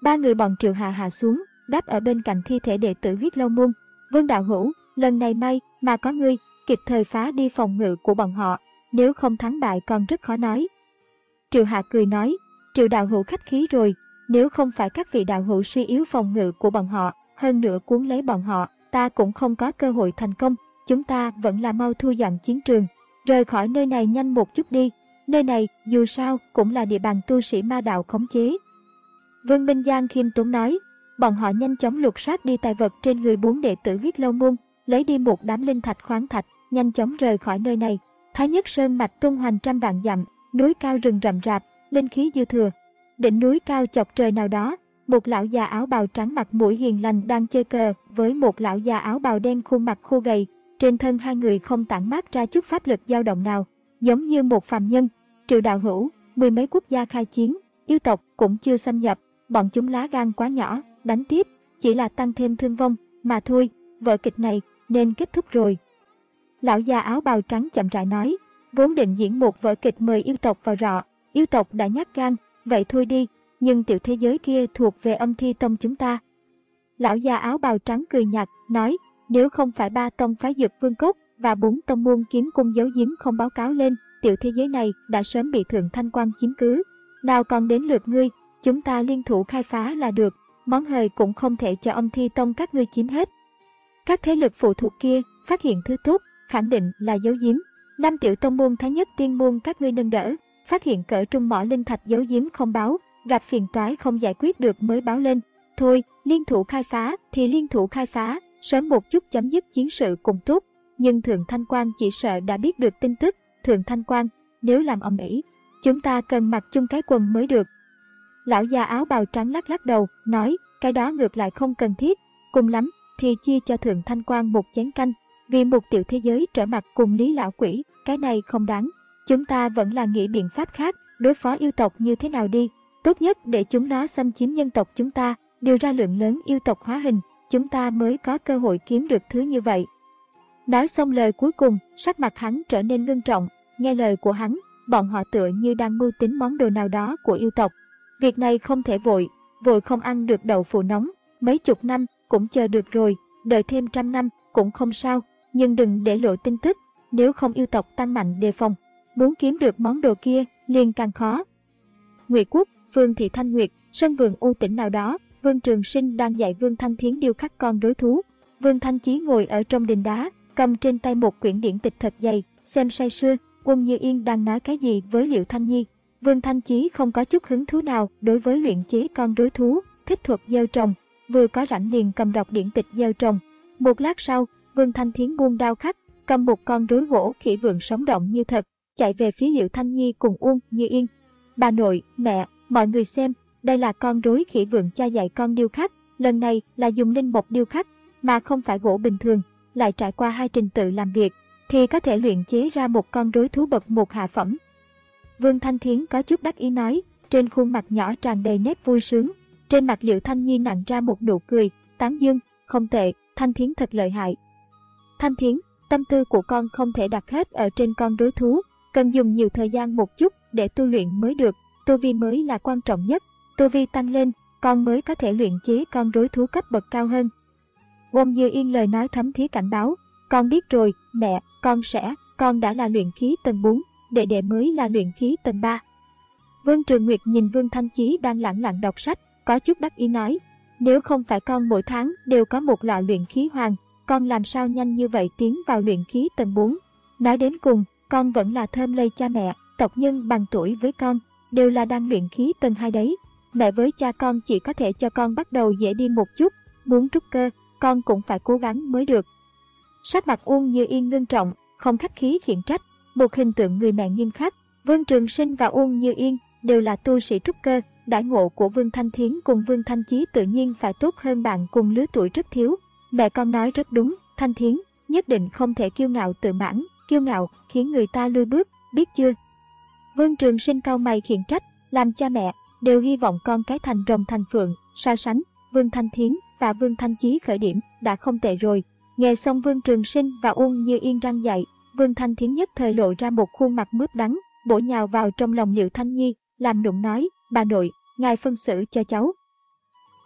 Ba người bọn Triệu Hạ hạ xuống, đáp ở bên cạnh thi thể đệ tử Huyết Lâu Môn. Vương đạo hữu, lần này may mà có ngươi, kịp thời phá đi phòng ngự của bọn họ, nếu không thắng bại còn rất khó nói. Triệu Hạ cười nói, Triệu đạo hữu khách khí rồi, nếu không phải các vị đạo hữu suy yếu phòng ngự của bọn họ, hơn nữa cuốn lấy bọn họ, ta cũng không có cơ hội thành công, chúng ta vẫn là mau thu dọn chiến trường, rời khỏi nơi này nhanh một chút đi, nơi này dù sao cũng là địa bàn tu sĩ ma đạo khống chế. Vương Minh Giang khiêm tốn nói, bọn họ nhanh chóng lục soát đi tài vật trên người bốn đệ tử Huyết Lâu Môn, lấy đi một đám linh thạch khoáng thạch, nhanh chóng rời khỏi nơi này. Thái Nhất Sơn mạch tung hoành trăm vạn dặm, núi cao rừng rậm rạp, linh khí dư thừa. Đỉnh núi cao chọc trời nào đó, một lão già áo bào trắng mặt mũi hiền lành đang chơi cờ với một lão già áo bào đen khuôn mặt khô gầy, trên thân hai người không tản mát ra chút pháp lực dao động nào, giống như một phàm nhân. Triệu đạo hữu, mười mấy quốc gia khai chiến, yêu tộc cũng chưa xâm nhập, bọn chúng lá gan quá nhỏ, đánh tiếp chỉ là tăng thêm thương vong mà thôi, vở kịch này nên kết thúc rồi. Lão già áo bào trắng chậm rãi nói, vốn định diễn một vở kịch mời yêu tộc vào rọ, yêu tộc đã nhát gan, vậy thôi đi, nhưng tiểu thế giới kia thuộc về Âm Thi Tông chúng ta. Lão già áo bào trắng cười nhạt, nói, nếu không phải ba tông phái Dược Vương Cốc và bốn tông môn kiếm cung giấu giếm không báo cáo lên, tiểu thế giới này đã sớm bị Thượng Thanh Quan chiếm cứ. Nào còn đến lượt ngươi, chúng ta liên thủ khai phá là được, món hời cũng không thể cho Âm Thi Tông các ngươi chiếm hết. Các thế lực phụ thuộc kia phát hiện thứ tốt, khẳng định là giấu giếm. Năm tiểu tông môn Thái Nhất Tiên môn các ngươi nâng đỡ, phát hiện cỡ trung mỏ linh thạch giấu giếm không báo, gặp phiền toái không giải quyết được mới báo lên. Thôi, liên thủ khai phá thì liên thủ khai phá, sớm một chút chấm dứt chiến sự cùng tốt. Nhưng Thượng Thanh Quan chỉ sợ đã biết được tin tức. Thượng Thanh Quan, nếu làm ầm ĩ, chúng ta cần mặc chung cái quần mới được. Lão già áo bào trắng lắc lắc đầu, nói, cái đó ngược lại không cần thiết, cùng lắm thì chia cho Thượng Thanh Quan một chén canh, vì một tiểu thế giới trở mặt cùng Lý lão quỷ, cái này không đáng. Chúng ta vẫn là nghĩ biện pháp khác, đối phó yêu tộc như thế nào đi, tốt nhất để chúng nó xâm chiếm nhân tộc chúng ta, điều ra lượng lớn yêu tộc hóa hình, chúng ta mới có cơ hội kiếm được thứ như vậy. Nói xong lời cuối cùng, sắc mặt hắn trở nên ngưng trọng, nghe lời của hắn, bọn họ tựa như đang mưu tính món đồ nào đó của yêu tộc. Việc này không thể vội, vội không ăn được đậu phụ nóng, mấy chục năm cũng chờ được rồi, đợi thêm trăm năm cũng không sao, nhưng đừng để lộ tin tức, nếu không yêu tộc tăng mạnh đề phòng, muốn kiếm được món đồ kia liền càng khó. Ngụy Quốc, Phương thị Thanh Nguyệt, sân vườn u tĩnh nào đó, Vương Trường Sinh đang dạy Vương Thanh Thiến điêu khắc con rối thú. Vương Thanh Chí ngồi ở trong đình đá, cầm trên tay một quyển điển tịch thật dày, xem say sưa. Quân Như Yên đang nói cái gì với Liệu Thanh Nhi. Vương Thanh Chí không có chút hứng thú nào đối với luyện chế con rối thú, thích thuật gieo trồng, vừa có rảnh liền cầm đọc điển tịch gieo trồng. Một lát sau, Vương Thanh Thiến buông đao khắc, cầm một con rối gỗ khỉ vượn sống động như thật, chạy về phía Liệu Thanh Nhi cùng Uông Như Yên. Bà nội, mẹ, mọi người xem, đây là con rối khỉ vượn cha dạy con điêu khắc, lần này là dùng linh mộc điêu khắc, mà không phải gỗ bình thường, lại trải qua hai trình tự làm việc, thì có thể luyện chế ra một con rối thú bậc một hạ phẩm. Vương Thanh Thiến có chút đắc ý nói, trên khuôn mặt nhỏ tràn đầy nét vui sướng. Trên mặt Liệu Thanh Nhi nặn ra một nụ cười, tán dương, không tệ, Thanh Thiến thật lợi hại. Thanh Thiến, tâm tư của con không thể đặt hết ở trên con rối thú, cần dùng nhiều thời gian một chút để tu luyện mới được, tu vi mới là quan trọng nhất, tu vi tăng lên, con mới có thể luyện chế con rối thú cấp bậc cao hơn. Uông Như Yên lời nói thấm thía cảnh báo, con biết rồi, mẹ, con sẽ, con đã là luyện khí tầng bốn, đệ đệ mới là luyện khí tầng ba. Vương Trường Nguyệt nhìn Vương Thanh Chí đang lẳng lặng đọc sách, có chút đắc ý nói, nếu không phải con mỗi tháng đều có một lọ luyện khí hoàng, con làm sao nhanh như vậy tiến vào luyện khí tầng bốn. Nói đến cùng, con vẫn là thơm lây cha mẹ, tộc nhân bằng tuổi với con, đều là đang luyện khí tầng hai đấy. Mẹ với cha con chỉ có thể cho con bắt đầu dễ đi một chút, muốn trúc cơ, con cũng phải cố gắng mới được. Sắc mặt Uông Như Yên ngưng trọng, không khách khí khiển trách, một hình tượng người mẹ nghiêm khắc. Vương Trường Sinh và Uông Như Yên đều là tu sĩ trúc cơ, đãi ngộ của Vương Thanh Thiến cùng Vương Thanh Chí tự nhiên phải tốt hơn bạn cùng lứa tuổi rất thiếu. Mẹ con nói rất đúng, Thanh Thiến nhất định không thể kiêu ngạo tự mãn, kiêu ngạo khiến người ta lùi bước, biết chưa? Vương Trường Sinh cau mày khiển trách, làm cha mẹ đều hy vọng con cái thành rồng thành phượng, so sánh Vương Thanh Thiến và Vương Thanh Chí khởi điểm đã không tệ rồi. Nghe xong Vương Trường Sinh và Uông Như Yên răng dạy, Vương Thanh Thiến nhất thời lộ ra một khuôn mặt mướp đắng, bổ nhào vào trong lòng Liệu Thanh Nhi, làm nũng nói, bà nội, ngài phân xử cho cháu.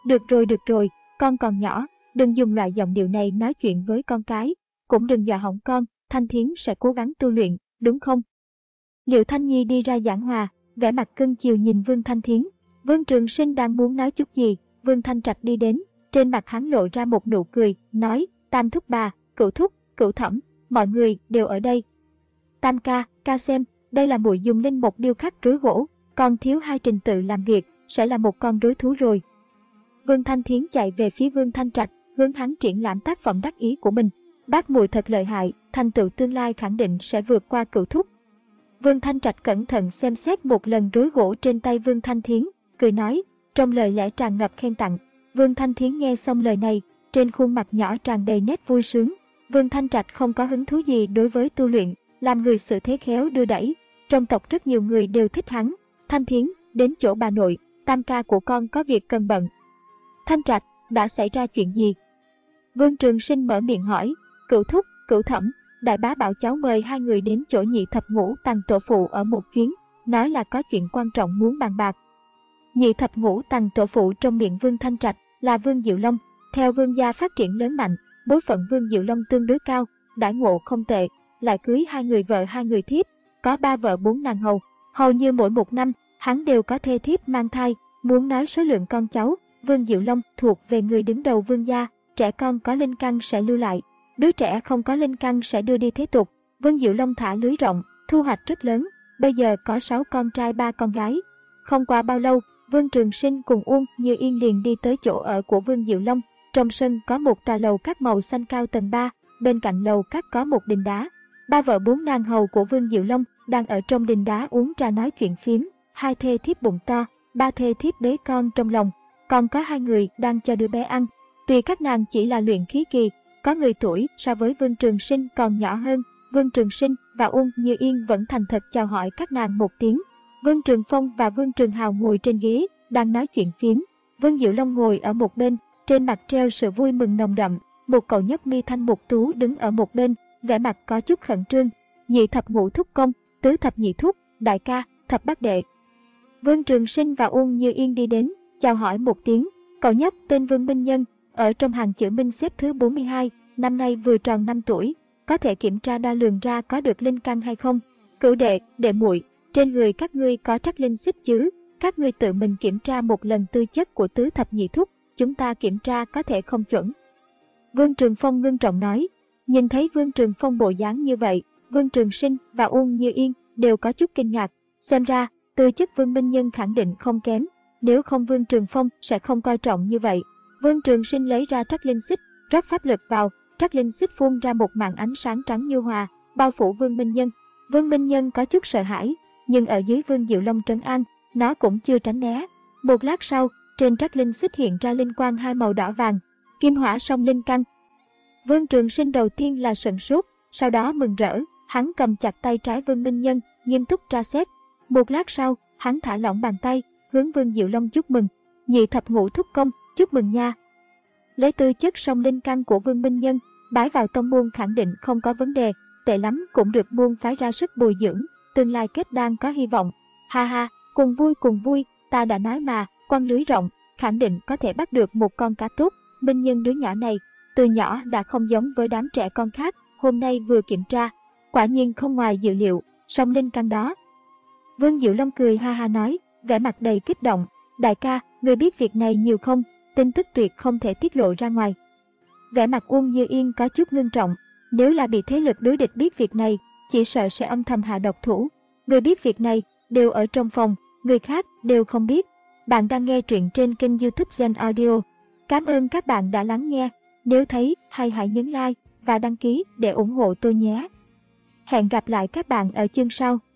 Được rồi được rồi, con còn nhỏ, đừng dùng loại giọng điệu này nói chuyện với con cái, cũng đừng dọa hỏng con, Thanh Thiến sẽ cố gắng tu luyện, đúng không? Liệu Thanh Nhi đi ra giảng hòa, vẻ mặt cưng chiều nhìn Vương Thanh Thiến. Vương Trường Sinh đang muốn nói chút gì, Vương Thanh Trạch đi đến, trên mặt hắn lộ ra một nụ cười, nói, Tam thúc bà, Cửu thúc, Cửu thẩm, mọi người đều ở đây. Tam ca, ca xem, đây là muội dùng linh một điêu khắc rối gỗ, còn thiếu hai trình tự làm việc, sẽ là một con rối thú rồi. Vương Thanh Thiến chạy về phía Vương Thanh Trạch, hướng hắn triển lãm tác phẩm đắc ý của mình. Bác muội thật lợi hại, thành tựu tương lai khẳng định sẽ vượt qua Cửu thúc. Vương Thanh Trạch cẩn thận xem xét một lần rối gỗ trên tay Vương Thanh Thiến, cười nói, trong lời lẽ tràn ngập khen tặng. Vương Thanh Thiến nghe xong lời này, trên khuôn mặt nhỏ tràn đầy nét vui sướng. Vương Thanh Trạch không có hứng thú gì đối với tu luyện, làm người xử thế khéo đưa đẩy. Trong tộc rất nhiều người đều thích hắn. Thanh Thiến, đến chỗ bà nội, tam ca của con có việc cần bận. Thanh Trạch, đã xảy ra chuyện gì? Vương Trường Sinh mở miệng hỏi. Cửu thúc, Cửu thẩm, đại bá bảo cháu mời hai người đến chỗ nhị thập ngũ tằng tổ phụ ở một chuyến, nói là có chuyện quan trọng muốn bàn bạc. Nhị thập ngũ tằng tổ phụ trong miệng Vương Thanh Trạch là Vương Diệu Long, theo Vương gia phát triển lớn mạnh, bối phận Vương Diệu Long tương đối cao, đãi ngộ không tệ, lại cưới hai người vợ hai người thiếp, có ba vợ bốn nàng hầu, hầu như mỗi một năm hắn đều có thê thiếp mang thai. Muốn nói số lượng con cháu, Vương Diệu Long thuộc về người đứng đầu Vương gia, trẻ con có linh căn sẽ lưu lại, đứa trẻ không có linh căn sẽ đưa đi thế tục. Vương Diệu Long thả lưới rộng, thu hoạch rất lớn, bây giờ có sáu con trai ba con gái. Không qua bao lâu, Vương Trường Sinh cùng Uông Như Yên liền đi tới chỗ ở của Vương Diệu Long. Trong sân có một tòa lầu các màu xanh cao tầng ba, bên cạnh lầu các có một đình đá. Ba vợ bốn nàng hầu của Vương Diệu Long đang ở trong đình đá uống trà nói chuyện phiếm, hai thê thiếp bụng to, ba thê thiếp bế con trong lòng, còn có hai người đang cho đứa bé ăn. Tuy các nàng chỉ là luyện khí kỳ, có người tuổi so với Vương Trường Sinh còn nhỏ hơn, Vương Trường Sinh và Uông Như Yên vẫn thành thật chào hỏi các nàng một tiếng. Vương Trường Phong và Vương Trường Hào ngồi trên ghế, đang nói chuyện phiếm. Vương Diệu Long ngồi ở một bên, trên mặt treo sự vui mừng nồng đậm. Một cậu nhóc mi thanh mục tú đứng ở một bên, vẻ mặt có chút khẩn trương. Nhị thập ngũ thúc công, tứ thập nhị thúc, đại ca, thập bát đệ. Vương Trường Sinh và Uông Như Yên đi đến, chào hỏi một tiếng. Cậu nhóc tên Vương Minh Nhân, ở trong hàng chữ Minh xếp thứ bốn mươi hai, năm nay vừa tròn năm tuổi, có thể kiểm tra đo lường ra có được linh căn hay không. Cửu đệ, đệ muội, trên người các ngươi có trắc linh xích chứ? Các ngươi tự mình kiểm tra một lần tư chất của tứ thập nhị thúc, chúng ta kiểm tra có thể không chuẩn. Vương Trường Phong ngưng trọng nói. Nhìn thấy Vương Trường Phong bộ dáng như vậy, Vương Trường Sinh và Uông Như Yên đều có chút kinh ngạc. Xem ra, tư chất Vương Minh Nhân khẳng định không kém, nếu không Vương Trường Phong sẽ không coi trọng như vậy. Vương Trường Sinh lấy ra trắc linh xích, rót pháp lực vào, trắc linh xích phun ra một màn ánh sáng trắng như hòa, bao phủ Vương Minh Nhân. Vương Minh Nhân có chút sợ hãi, nhưng ở dưới Vương Diệu Long trấn an, nó cũng chưa tránh né. Một lát sau, trên trắc linh xích hiện ra linh quang hai màu đỏ vàng, kim hỏa song linh căn. Vương Trường Sinh đầu tiên là sửng sốt, sau đó mừng rỡ, hắn cầm chặt tay trái Vương Minh Nhân, nghiêm túc tra xét. Một lát sau, hắn thả lỏng bàn tay, hướng Vương Diệu Long chúc mừng. Nhị thập ngũ thúc công, chúc mừng nha. Lấy tư chất song linh căn của Vương Minh Nhân, bái vào tông môn khẳng định không có vấn đề, tệ lắm cũng được môn phái ra sức bồi dưỡng, tương lai kết đan có hy vọng. Ha ha, cùng vui cùng vui, ta đã nói mà, quăng lưới rộng, khẳng định có thể bắt được một con cá tốt. Minh Nhân đứa nhỏ này, từ nhỏ đã không giống với đám trẻ con khác, hôm nay vừa kiểm tra, quả nhiên không ngoài dự liệu, song linh căn đó. Vương Diệu Long cười ha ha nói, vẻ mặt đầy kích động, đại ca, người biết việc này nhiều không, tin tức tuyệt không thể tiết lộ ra ngoài. Vẻ mặt Uông Như Yên có chút ngưng trọng, nếu là bị thế lực đối địch biết việc này, chỉ sợ sẽ âm thầm hạ độc thủ. Người biết việc này đều ở trong phòng, người khác đều không biết. Bạn đang nghe truyện trên kênh YouTube Gen Audio. Cảm ơn các bạn đã lắng nghe. Nếu thấy hay hãy nhấn like và đăng ký để ủng hộ tôi nhé. Hẹn gặp lại các bạn ở chương sau.